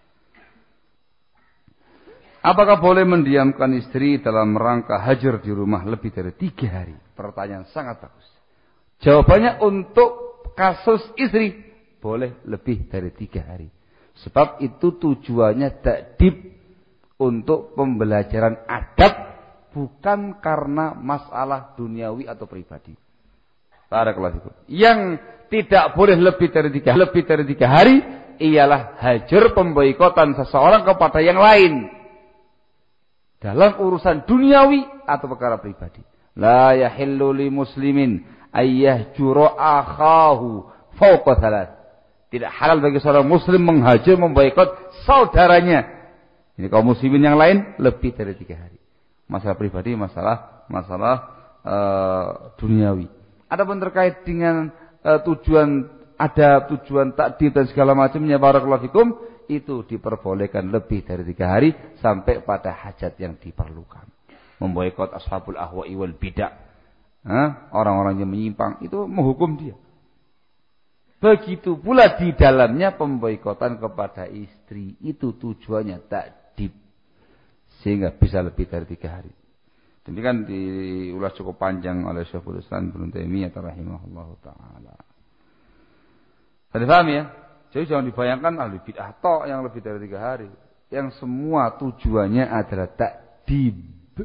Apakah boleh mendiamkan istri dalam rangka hajar di rumah lebih dari 3 hari? Pertanyaan sangat bagus. Jawabannya untuk kasus istri boleh lebih dari 3 hari. Sebab itu tujuannya ta'dib, untuk pembelajaran adab, bukan karena masalah duniawi atau pribadi. Barakallahu fikum. Yang tidak boleh lebih dari 3 hari ialah hajar, pemboikotan seseorang kepada yang lain dalam urusan duniawi atau perkara pribadi. La yahillu li muslimin ayyahjura akhahu fawqa 3. Tidak halal bagi seorang muslim menghajar, memboikot saudaranya, ini kaum muslimin yang lain, lebih dari 3 hari. Masalah pribadi, masalah duniawi. Adapun terkait dengan tujuan takdir dan segala macamnya, barakallahu fikum, itu diperbolehkan lebih dari 3 hari sampai pada hajat yang diperlukan. Memboikot ashabul ahwa'i wal bidah, orang-orang yang menyimpang, itu menghukum dia. Begitu pula di dalamnya pemboikotan kepada istri, itu tujuannya takdir, sehingga bisa lebih dari 3 hari. Demikian diulas cukup panjang oleh Syekhul Islam Ibnu Taimiyah rahimahullahu taala. Tadi paham ya? Jadi jangan dibayangkan ahli bid'ah tok yang lebih dari 3 hari. Yang semua tujuannya adalah takdib.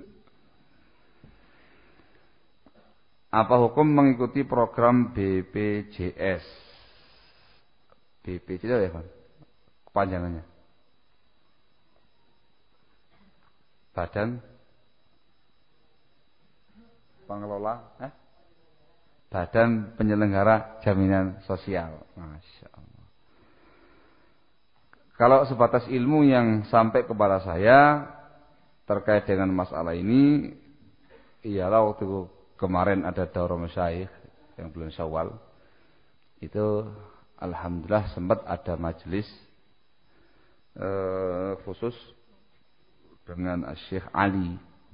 Apa hukum mengikuti program BPJS? BPJS ya kan? Kepanjangannya. Badan Pengelola Badan Penyelenggara Jaminan Sosial. Masya Allah. Kalau sebatas ilmu yang sampai kepada saya terkait dengan masalah ini, ialah waktu kemarin ada daurah masyayikh yang bulan Syawal, itu alhamdulillah sempat ada majelis khusus dengan Syekh Ali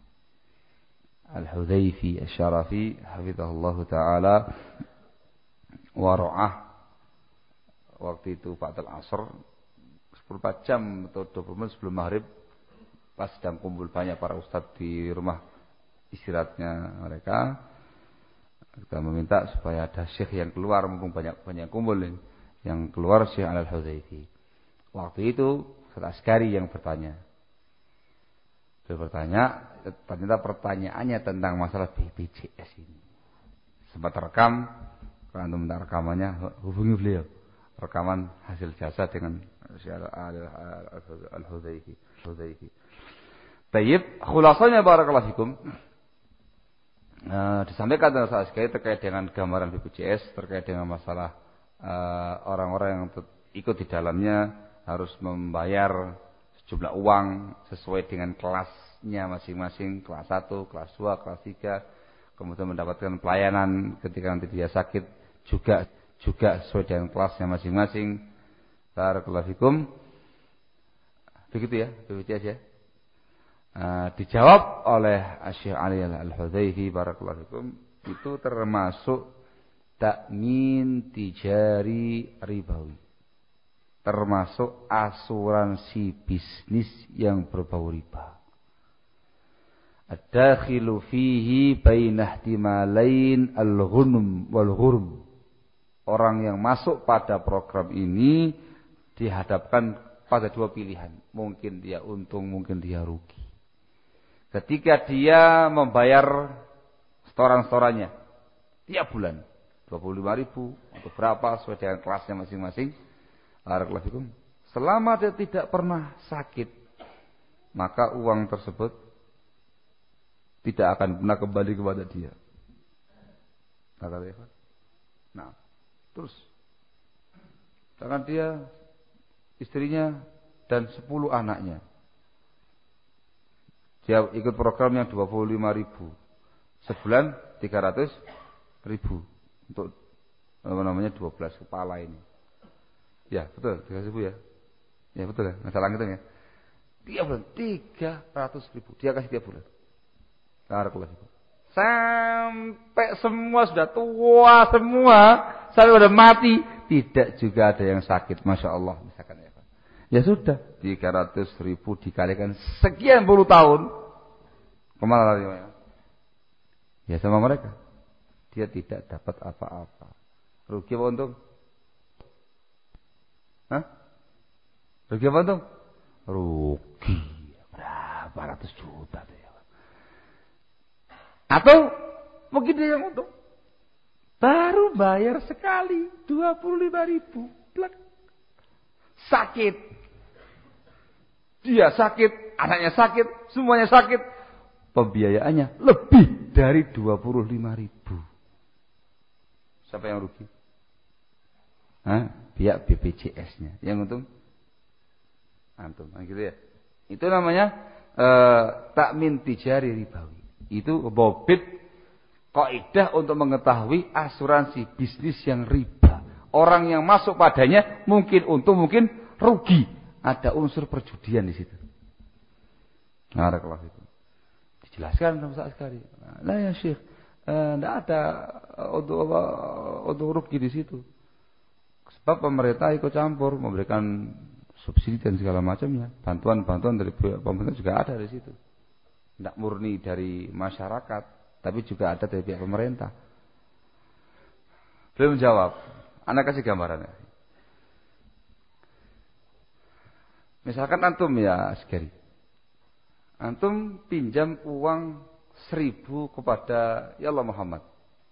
Al-Hudhaifi Asy-Syarafi hafizahullah taala wa ra'ah. Waktu itu ba'dal asr 14 jam atau 20 menit sebelum maghrib, pas sedang kumpul banyak para ustadz di rumah istirahatnya mereka, kita meminta supaya ada syekh yang keluar, mumpung banyak kumpul ini. Yang keluar Syekh Al-Hudhaifi. Waktu itu Ustaz Askari yang bertanya. Ternyata pertanyaannya tentang masalah BPJS ini. Sempat rekam, kalau anda minta rekamannya, hubungi beliau. Rekaman hasil jasa dengan Syekh Al-Hudhaifi. Tayyib, khulasanya barakallahu fikum. Disampaikan oleh Ustaz Askari terkait dengan gambaran BPJS, terkait dengan masalah orang-orang yang ikut di dalamnya harus membayar sejumlah uang sesuai dengan kelasnya masing-masing, kelas 1, kelas 2, kelas 3, kemudian mendapatkan pelayanan ketika nanti dia sakit juga sesuai dengan kelasnya masing-masing. Barakallahu fikum. Begitu ya, BPJS ya. Dijawab oleh Syekh Ali Al-Hudhaifi barakallahu fikum, itu termasuk takmin tijari ribawi, termasuk asuransi bisnis yang berbau riba. Ad-dakhilu fihi baina ihtimalain al-ghunm wal ghurm. Orang yang masuk pada program ini dihadapkan pada dua pilihan, mungkin dia untung, mungkin dia rugi. Ketika dia membayar setoran-setorannya tiap bulan 25.000 atau berapa sesuai dengan kelasnya masing-masing, barakallahu fikum, selama dia tidak pernah sakit, maka uang tersebut tidak akan pernah kembali kepada dia. Nah, terus dengan dia, istrinya dan 10 anaknya, dia ikut program yang 25.000, sebulan 300.000 untuk 12 kepala ini. Ya betul, 300.000 ya. Ya betul ya, nggak salah ngitung ya. Tiap bulan 300.000 dia kasih tiap bulan. Sampai semua sudah tua semua, sampai sudah mati, tidak juga ada yang sakit, masya Allah misalkan ya. Ya sudah, 300.000 dikalikan sekian puluh tahun. Kemana larinya? Ya sama mereka. Dia tidak dapat apa-apa. Rugi apa untung? Hah? Rugi apa untung? Rugi. Berapa ratus juta tuh ya. Atau mungkin dia yang untung. Baru bayar sekali 25.000. Plak. Sakit. Dia sakit, anaknya sakit, semuanya sakit. Pembiayaannya lebih dari 25.000. Siapa yang rugi? Pihak BPJS-nya. Yang untung? Antum. Gitu ya. Itu namanya takmin tijari ribawi. Itu bobit kaidah untuk mengetahui asuransi bisnis yang riba. Orang yang masuk padanya mungkin untung, mungkin rugi. Ada unsur perjudian di situ. Nah, kalau itu dijelaskan sama sekali. Nah ya Syekh, tidak ada untuk rugi di situ. Sebab pemerintah ikut campur, memberikan subsidi dan segala macamnya. Bantuan-bantuan dari pemerintah juga ada di situ. Tidak murni dari masyarakat, tapi juga ada dari pihak pemerintah. Beliau menjawab, Anda kasih gambarannya. Misalkan antum ya Asgari, antum pinjam uang 1.000 kepada ya Allah Muhammad.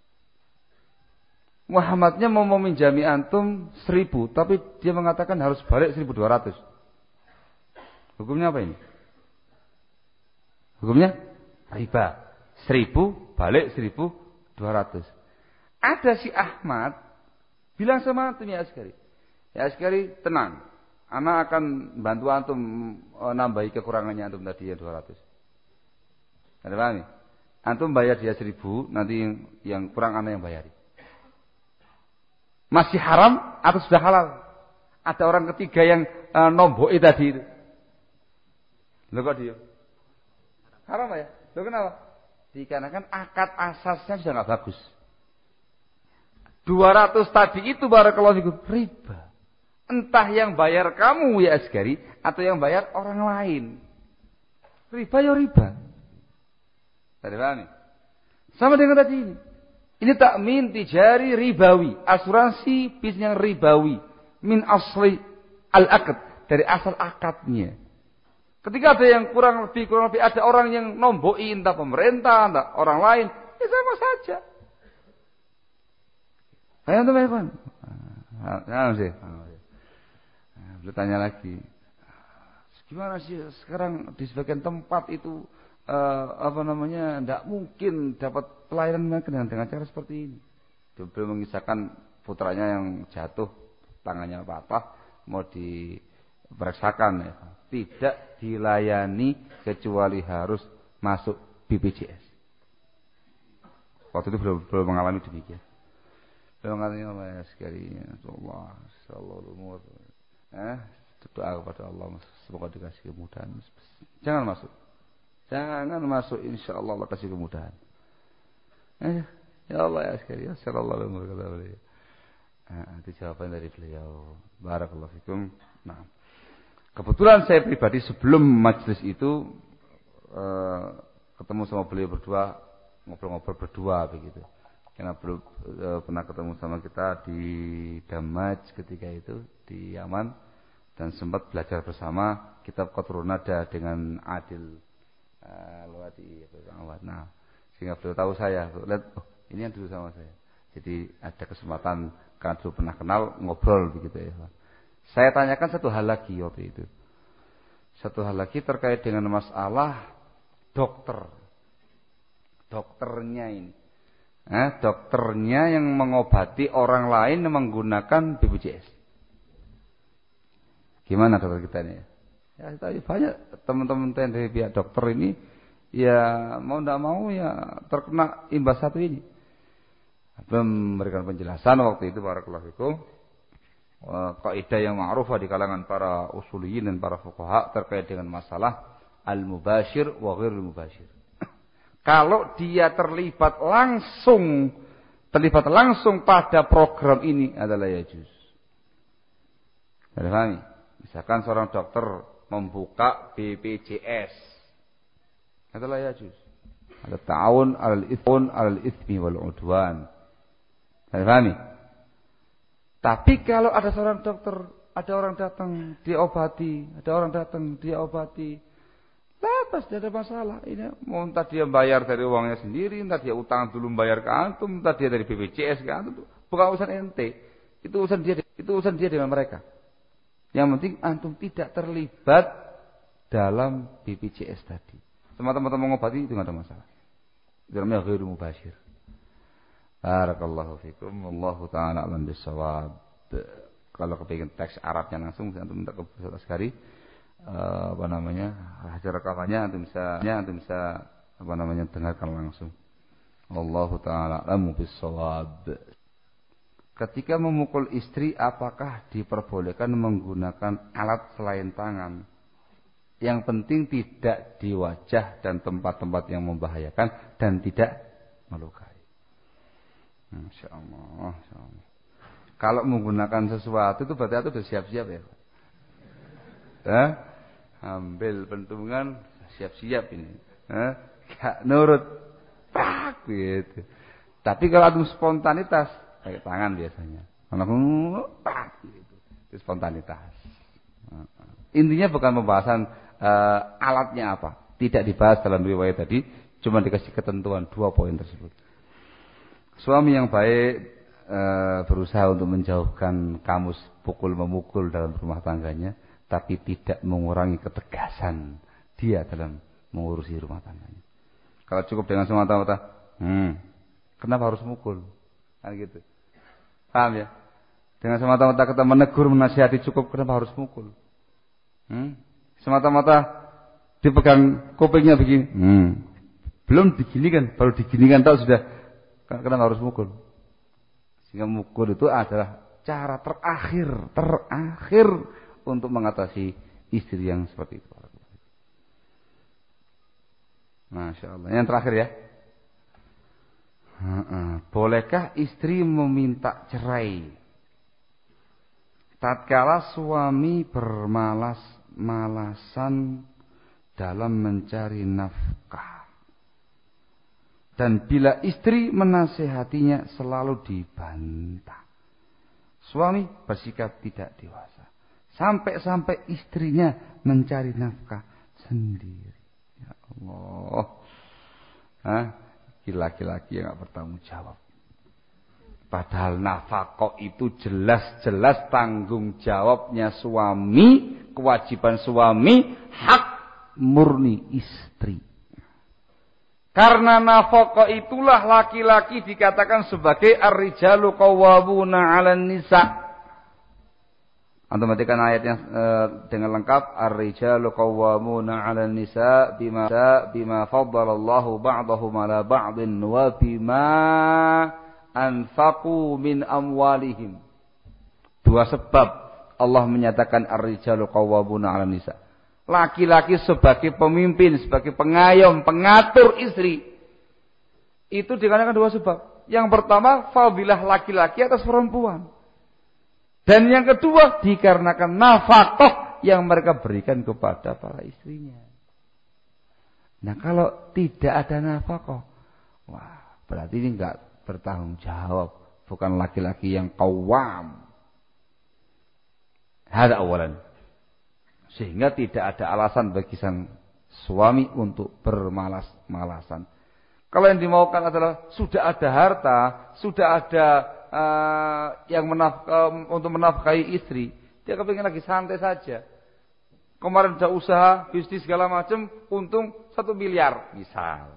Muhammadnya mau meminjami antum 1.000, tapi dia mengatakan harus balik 1.200. Hukumnya apa ini? Hukumnya riba. 1.000 balik 1.200. Ada si Ahmad bilang sama antum ya Asgari. Ya Asgari, tenang. Anak akan bantu antum nambahi kekurangannya antum tadi yang 200. Ada paham? Antum bayar dia 1.000, nanti yang kurang anak yang bayari. Masih haram atau sudah halal? Ada orang ketiga yang nomboi tadi itu. Loh kok dia? Haram ya? Loh kenapa? Dikarenakan akad asasnya sudah nggak bagus. 200 tadi itu barakallahu fikum riba. Entah yang bayar kamu ya Asgari atau yang bayar orang lain. Riba ya riba. Tadi paham? Sama dengan tadi ini. Ini takmin tijari ribawi, asuransi bisnis yang ribawi, min asli al-aqd, dari asal akadnya. Ketika ada yang kurang lebih ada orang yang nomboi entah pemerintah, entah orang lain, ya sama saja. Saya tuh Pak. Nah, sih. Beliau tanya lagi, gimana sih sekarang di sebagian tempat itu tidak mungkin dapat pelayanan dengan cara seperti ini. Beliau mengisahkan putranya yang jatuh, tangannya patah, mau diperiksakan, ya. Tidak dilayani kecuali harus masuk BPJS. Waktu itu beliau mengalami demikian. Beliau mengatakan sekali, Allah, sallallahu umur. Doa kepada Allah semoga dikasih kemudahan. Jangan masuk, insya Allah Allah kasih kemudahan. Ya Allah ya sekali, ya sallallahu alaihi wasallam. Itu jawaban dari beliau. Barakallahu fikum. Nah, kebetulan saya pribadi sebelum majelis itu ketemu sama beliau berdua, ngobrol-ngobrol berdua begitu. Karena belum pernah ketemu sama kita di Damaj ketika itu di Yaman dan sempat belajar bersama kitab Qatrun Nada dengan Adil Lawati. Nah, sehingga beliau tahu saya, lihat, ini yang dulu sama saya. Jadi ada kesempatan karena dulu pernah kenal ngobrol begitu ya. Saya tanyakan satu hal lagi waktu itu. Satu hal lagi terkait dengan masalah dokternya ini. Dokternya yang mengobati orang lain menggunakan BPJS. Gimana dokter kita ini? Ya, banyak teman-teman dari pihak dokter ini ya mau tidak mau ya terkena imbas satu ini. Belum memberikan penjelasan waktu itu barakallahu fikum. Kaidah yang ma'rufah di kalangan para usuliyin dan para fuqaha terkait dengan masalah al-mubashir wa ghairul mubashir. Kalau dia terlibat langsung pada program ini adalah yajuz. Pahami? Misalkan seorang dokter membuka BPJS. Kata la yajuz. Ada ta'awun 'alal itsmi wal 'udwan. Pahami? Tapi kalau ada seorang dokter, ada orang datang diobati, lantas tidak ada masalah. Ini mau entah dia bayar dari uangnya sendiri, entah dia utang dulu bayar ke antum, entah dia dari BPJS ke antum, bukan urusan ente. Itu urusan dia dengan mereka. Yang penting antum tidak terlibat dalam BPJS tadi. Teman-teman mengobati itu tidak ada masalah. Itu namanya ghairu mubashir. Barakallahu fikum. Wallahu ta'ala a'lam bissawab. Kalau kepingin teks Arabnya langsung antum minta ke Ustaz Askari hasil rekamannya antum bisa dengarkan langsung. Wallahu ta'ala a'lam bissawab. Ketika memukul istri, apakah diperbolehkan menggunakan alat selain tangan? Yang penting tidak di wajah dan tempat-tempat yang membahayakan dan tidak melukai. Masya Allah. Kalau menggunakan sesuatu itu berarti itu sudah siap-siap ya. Ambil pentungan siap-siap ini. Gak nurut. Pak gitu. Tapi kalau ada spontanitas pakai tangan biasanya. Pak gitu. Itu spontanitas. Intinya bukan pembahasan alatnya apa. Tidak dibahas dalam riwayat tadi, cuma dikasih ketentuan 2 poin tersebut. Suami yang baik berusaha untuk menjauhkan kamus pukul-memukul dalam rumah tangganya, tapi tidak mengurangi ketegasan dia dalam mengurusi rumah tangganya. Kalau cukup dengan semata-mata, kenapa harus mukul? Kan gitu. Paham ya? Dengan semata-mata kita menegur, menasihati cukup, kenapa harus mukul? Semata-mata dipegang kupingnya begini. Belum diginikan, baru diginikan tahu sudah. Kenapa harus mukul? Sehingga mukul itu adalah cara terakhir untuk mengatasi istri yang seperti itu. Masya Allah. Yang terakhir ya. Bolehkah istri meminta cerai tatkala suami bermalas-malasan dalam mencari nafkah? Dan bila istri menasehatinya selalu dibantah. Suami bersikap tidak dewasa. Sampai-sampai istrinya mencari nafkah sendiri. Ya Allah. Laki-laki yang gak bertanggung jawab. Padahal nafkah itu jelas-jelas tanggung jawabnya suami. Kewajiban suami. Hak murni istri. Karena nafkah itulah laki-laki dikatakan sebagai ar-rijalu qawwamuna 'alan nisa. Antum bacakan ayatnya dengan lengkap, ar-rijalu qawwamuna 'alan nisa bima faddalallahu ba'dahum 'ala ba'din wa bima anfaqu min amwalihim. 2 sebab Allah menyatakan ar-rijalu qawwamuna 'alan nisa. Laki-laki sebagai pemimpin, sebagai pengayom, pengatur istri. Itu dikarenakan 2 sebab. Yang pertama, fadilah laki-laki atas perempuan. Dan yang kedua, dikarenakan nafkah yang mereka berikan kepada para istrinya. Nah, kalau tidak ada nafkah, wah, berarti ini enggak bertanggung jawab. Bukan laki-laki yang qawwam. Hada awalan. Sehingga tidak ada alasan bagi sang suami untuk bermalas-malasan. Kalau yang dimaukan adalah sudah ada harta, sudah ada yang untuk menafkahi istri, dia kepingin lagi santai saja. Kemarin sudah usaha, bisnis segala macam, untung 1 miliar misal.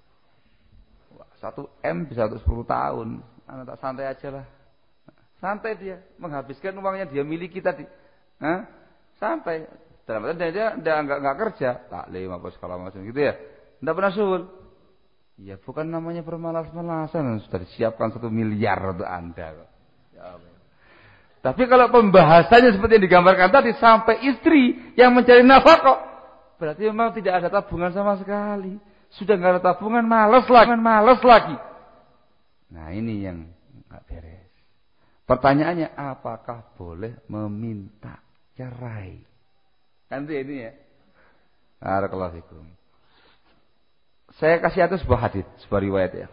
1 M bisa untuk 10 tahun. Anak tak santai aja lah. Santai dia, menghabiskan uangnya dia miliki tadi. Santai. Dalam artian dia enggak kerja, taklim apa segala macam gitu ya. Enggak pernah syukur. Ya bukan namanya bermalas-malasan, sudah disiapkan 1 miliar untuk Anda. Ya, tapi kalau pembahasannya seperti yang digambarkan tadi sampai istri yang mencari nafkah, berarti memang tidak ada tabungan sama sekali. Sudah enggak ada tabungan, malas lagi. Nah, ini yang enggak beres. Pertanyaannya, apakah boleh meminta cerai. Kan itu ini ya. Barakallahu fikum. Saya kasih atas sebuah hadis, sebuah riwayat ya.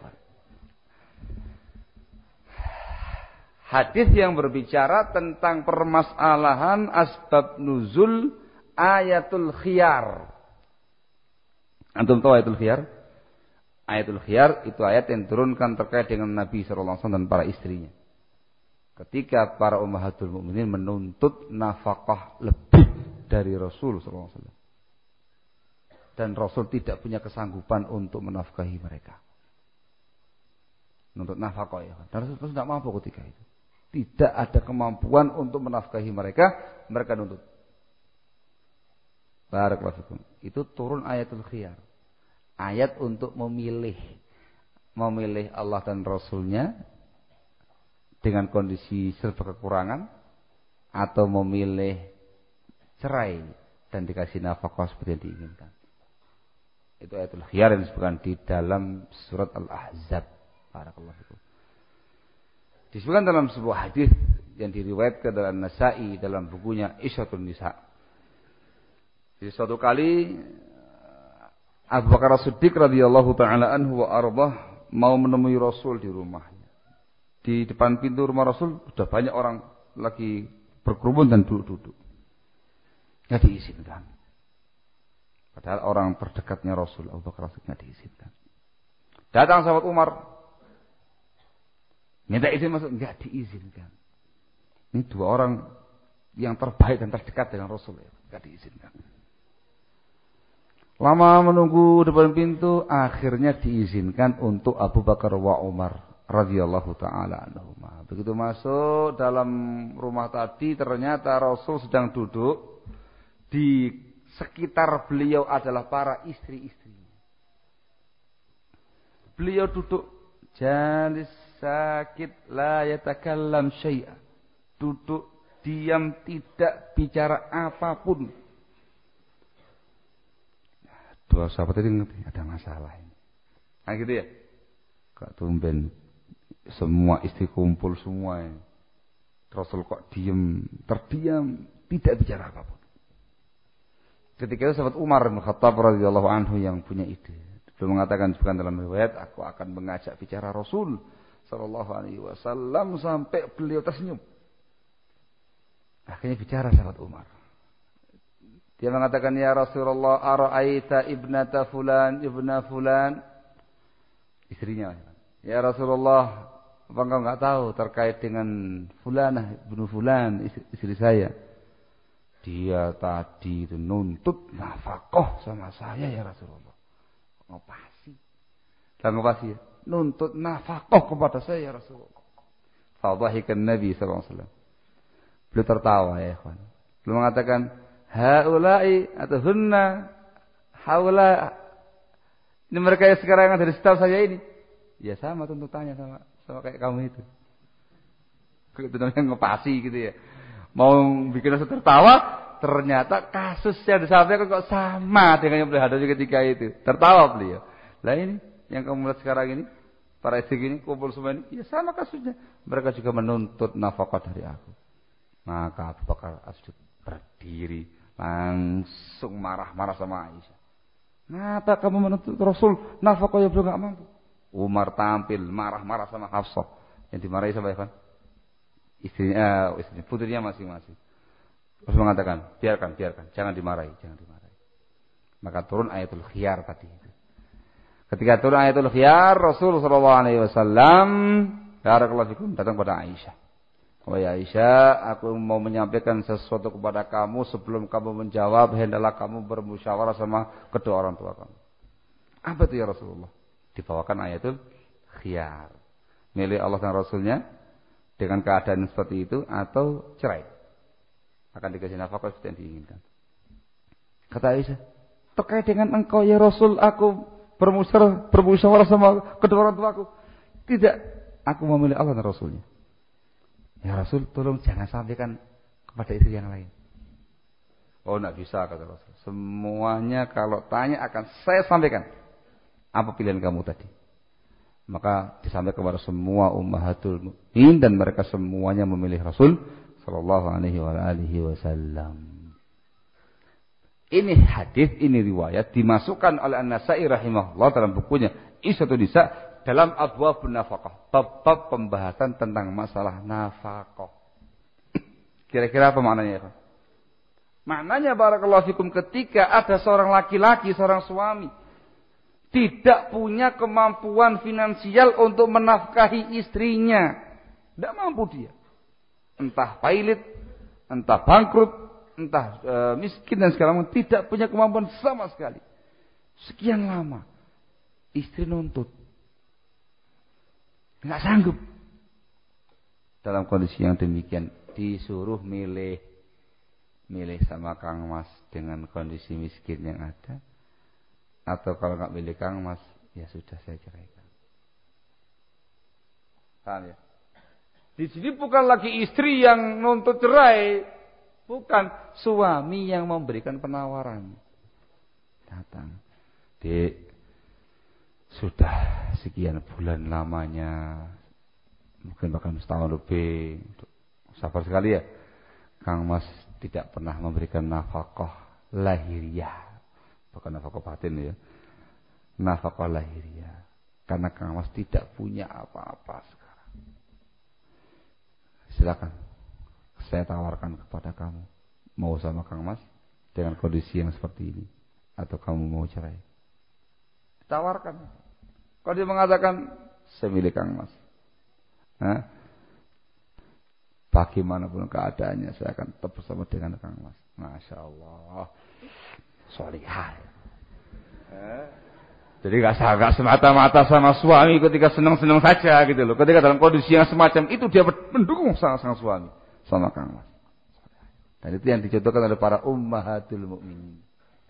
Hadis yang berbicara tentang permasalahan asbab nuzul ayatul khiyar. Antum tahu ayatul khiyar? Ayatul khiyar itu ayat yang turunkan terkait dengan Nabi SAW dan para istrinya. Ketika para ummahatul mukminin menuntut nafkah lebih dari Rasul SAW. Dan Rasul tidak punya kesanggupan untuk menafkahi mereka. Nuntut nafkah ya. Dan Rasul tidak mampu ketika itu. Tidak ada kemampuan untuk menafkahi mereka. Mereka nuntut. Barakallahu fikum. Itu turun ayatul khiyar. Ayat untuk memilih. Memilih Allah dan Rasulnya. Dengan kondisi serba kekurangan. Atau memilih cerai. Dan dikasih nafkah seperti yang diinginkan. Itu ayatul khiyar yang disebutkan di dalam surat Al-Ahzab. Barakallahu fikum. Disebutkan dalam sebuah hadis yang diriwayatkan dalam Nasa'i dalam bukunya Isyatun Nisa. Di suatu kali Abu Bakar As-Siddiq radhiyallahu taala anhu wa arbah mau menemui Rasul di rumahnya. Di depan pintu rumah Rasul sudah banyak orang lagi berkerumun dan duduk-duduk. Enggak diizinkan. Padahal orang terdekatnya Rasul Abu Bakar As-Siddiq tidak diizinkan. Datang sahabat Umar. Minta izin masuk. Tidak diizinkan. Ini dua orang yang terbaik dan terdekat dengan Rasul. Tidak diizinkan. Lama menunggu depan pintu. Akhirnya diizinkan untuk Abu Bakar wa Umar radhiyallahu ta'ala anhuma. Begitu masuk dalam rumah tadi. Ternyata Rasul sedang duduk di sekitar beliau adalah para istri-istrinya. Beliau duduk jalis sakit la yatakallam syai'a. Duduk diam tidak bicara apapun. Dua sahabat tadi ngerti ada masalah ini. Nah gitu ya. Kok tumben semua istri kumpul semua ini. Rasul kok diam, terdiam, tidak bicara apapun. Ketika itu sahabat Umar bin Khattab radhiyallahu anhu yang punya ide. Beliau mengatakan bukan dalam riwayat, aku akan mengajak bicara Rasul sallallahu alaihi wasallam sampai beliau tersenyum. Akhirnya bicara sahabat Umar. Dia mengatakan, ya Rasulullah, ara'aita ibnata fulan, ibna fulan. Istrinya. Ya Rasulullah, apa engkau enggak tahu terkait dengan fulanah, ibnu fulan, istri saya. Dia tadi itu nuntut nafkah sama saya ya Rasulullah. Ngopasi. Dan ngopasi ya. Nuntut nafkah kepada saya ya Rasulullah. Fadhahikan Nabi SAW. Beliau tertawa ya ikhwan. Beliau mengatakan, haula'i atau hunna haula. Ini mereka yang sekarang yang ada di sekitar saya ini. Ya sama tuntutannya sama kayak kamu itu. Itu namanya ngopasi gitu ya. Mau bikin Rasul tertawa, ternyata kasusnya disampaikan kok sama dengan yang beliau hadapi ketika itu. Tertawa beliau. Lah ini yang kamu lihat sekarang ini, para istri ini kumpul semua ini, ya sama kasusnya. Mereka juga menuntut nafkah dari aku. Maka Abu Bakar As-Siddiq berdiri, langsung marah-marah sama Aisyah. Kenapa kamu menuntut Rasul nafkah yang belum enggak mampu? Umar tampil marah-marah sama Hafsah. Yang dimarahi sama Ikhwan? Istrinya, putrinya masing-masing. Terus mengatakan, biarkan, jangan dimarahi. Maka turun ayatul khiyar tadi. Ketika turun ayatul khiyar, Rasulullah SAW barakallahu fikum datang pada Aisyah. Wahai Aisyah, aku mau menyampaikan sesuatu kepada kamu sebelum kamu menjawab, hendaklah kamu bermusyawarah sama kedua orang tua kamu. Apa itu ya Rasulullah? Dibawakan ayatul khiyar. Milih Allah dan Rasulnya dengan keadaan seperti itu atau cerai. Akan dikasih nafkah seperti yang diinginkan. Kata Aisyah, terkait dengan engkau ya Rasul, aku bermusyawarah sama kedua orang tuaku. Tidak, aku memilih Allah dan Rasulnya. Ya Rasul, tolong jangan sampaikan kepada istri yang lain. Oh, enggak bisa kata Rasul. Semuanya kalau tanya akan saya sampaikan. Apa pilihan kamu tadi? Maka disampaikan kepada semua ummahatul mukminin dan mereka semuanya memilih Rasul sallallahu alaihi wasallam. Ini hadis, ini riwayat dimasukkan oleh An-Nasa'i rahimahullah dalam bukunya Isatun Nisa dalam abwabun nafaqah, bab pembahasan tentang masalah nafaqah. Kira-kira apa maknanya ya? Maknanya barakallahu fikum, ketika ada seorang laki-laki, seorang suami tidak punya kemampuan finansial untuk menafkahi istrinya, tidak mampu dia. Entah pailit, entah bangkrut, entah miskin dan segala macam, tidak punya kemampuan sama sekali. Sekian lama istri nuntut, nggak sanggup. Dalam kondisi yang demikian disuruh milih sama Kang Mas dengan kondisi miskin yang ada, atau kalau nggak milih Kang Mas, ya sudah saya ceraikan. Paham ya? Di sini bukan lagi istri yang nuntut cerai. Bukan, suami yang memberikan penawaran. Datang. Dek, sudah sekian bulan lamanya, mungkin bahkan setahun lebih, sabar sekali ya, Kang Mas tidak pernah memberikan nafkah lahiriah. Bukan nafkah batin ya. Nafkah lahiriah. Karena Kang Mas tidak punya apa-apa sekarang. Silakan. Saya tawarkan kepada kamu, mau sama Kang Mas dengan kondisi yang seperti ini, atau kamu mau cerai? Tawarkan. Kalau dia mengatakan saya milih Kang Mas, bagaimanapun keadaannya saya akan tetap bersama dengan Kang Mas. Masya Allah, solihah. Jadi gak semata-mata sama suami ketika senang-senang saja gitu loh. Ketika dalam kondisi yang semacam itu dia mendukung sang suami sama Kang Mas. Dan itu yang dicontohkan oleh para ummahatul mukminin.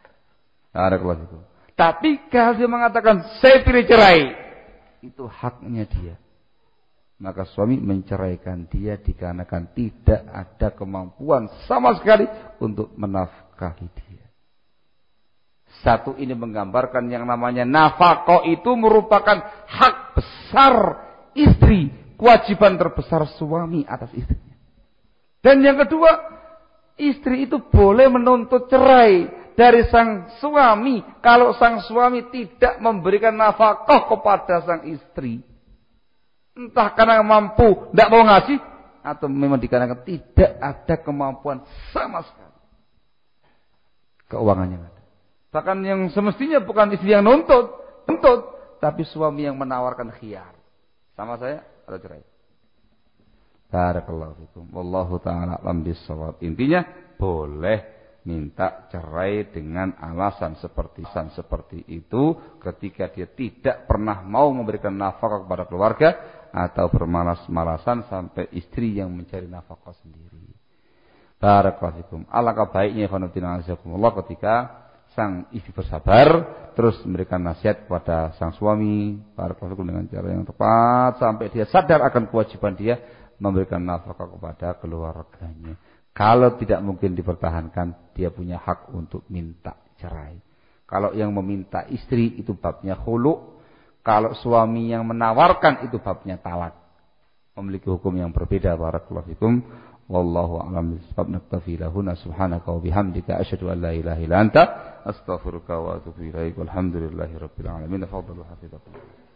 Tapi kalau dia mengatakan saya pilih cerai, itu haknya dia. Maka suami menceraikan dia dikarenakan tidak ada kemampuan sama sekali untuk menafkahi dia. Satu, ini menggambarkan yang namanya nafkah itu merupakan hak besar istri, kewajiban terbesar suami atas istrinya. Dan yang kedua, istri itu boleh menuntut cerai dari sang suami kalau sang suami tidak memberikan nafkah kepada sang istri. Entah karena mampu, tidak mau ngasih, atau memang dikarenakan tidak ada kemampuan sama sekali. Keuangannya ada. Bahkan yang semestinya bukan istri yang nuntut, tapi suami yang menawarkan khiyar. Sama saya, ada cerai. Barakallahu fikum. Wallahu ta'ala alam bissawab. Intinya boleh minta cerai dengan alasan seperti itu ketika dia tidak pernah mau memberikan nafkah kepada keluarga atau bermalas-malasan sampai istri yang mencari nafkah sendiri. Barakallahu fikum. Alangkah baiknya Allah ketika sang istri bersabar terus memberikan nasihat kepada sang suami, barakallahu fikum, dengan cara yang tepat sampai dia sadar akan kewajiban dia memberikan nafkah kepada keluarganya. Kalau tidak mungkin dipertahankan, dia punya hak untuk minta cerai. Kalau yang meminta istri itu babnya khulu', kalau suami yang menawarkan itu babnya talak. Memiliki hukum yang berbeda. Barakallahu fikum. Wallahu a'lam bishawab. Naktafi lahuna subhanaka wa bihamdika asyhadu an la ilaha illa anta astaghfiruka wa atubu ilaik. Walhamdulillahirabbil alamin. Fadhlu hafizakum.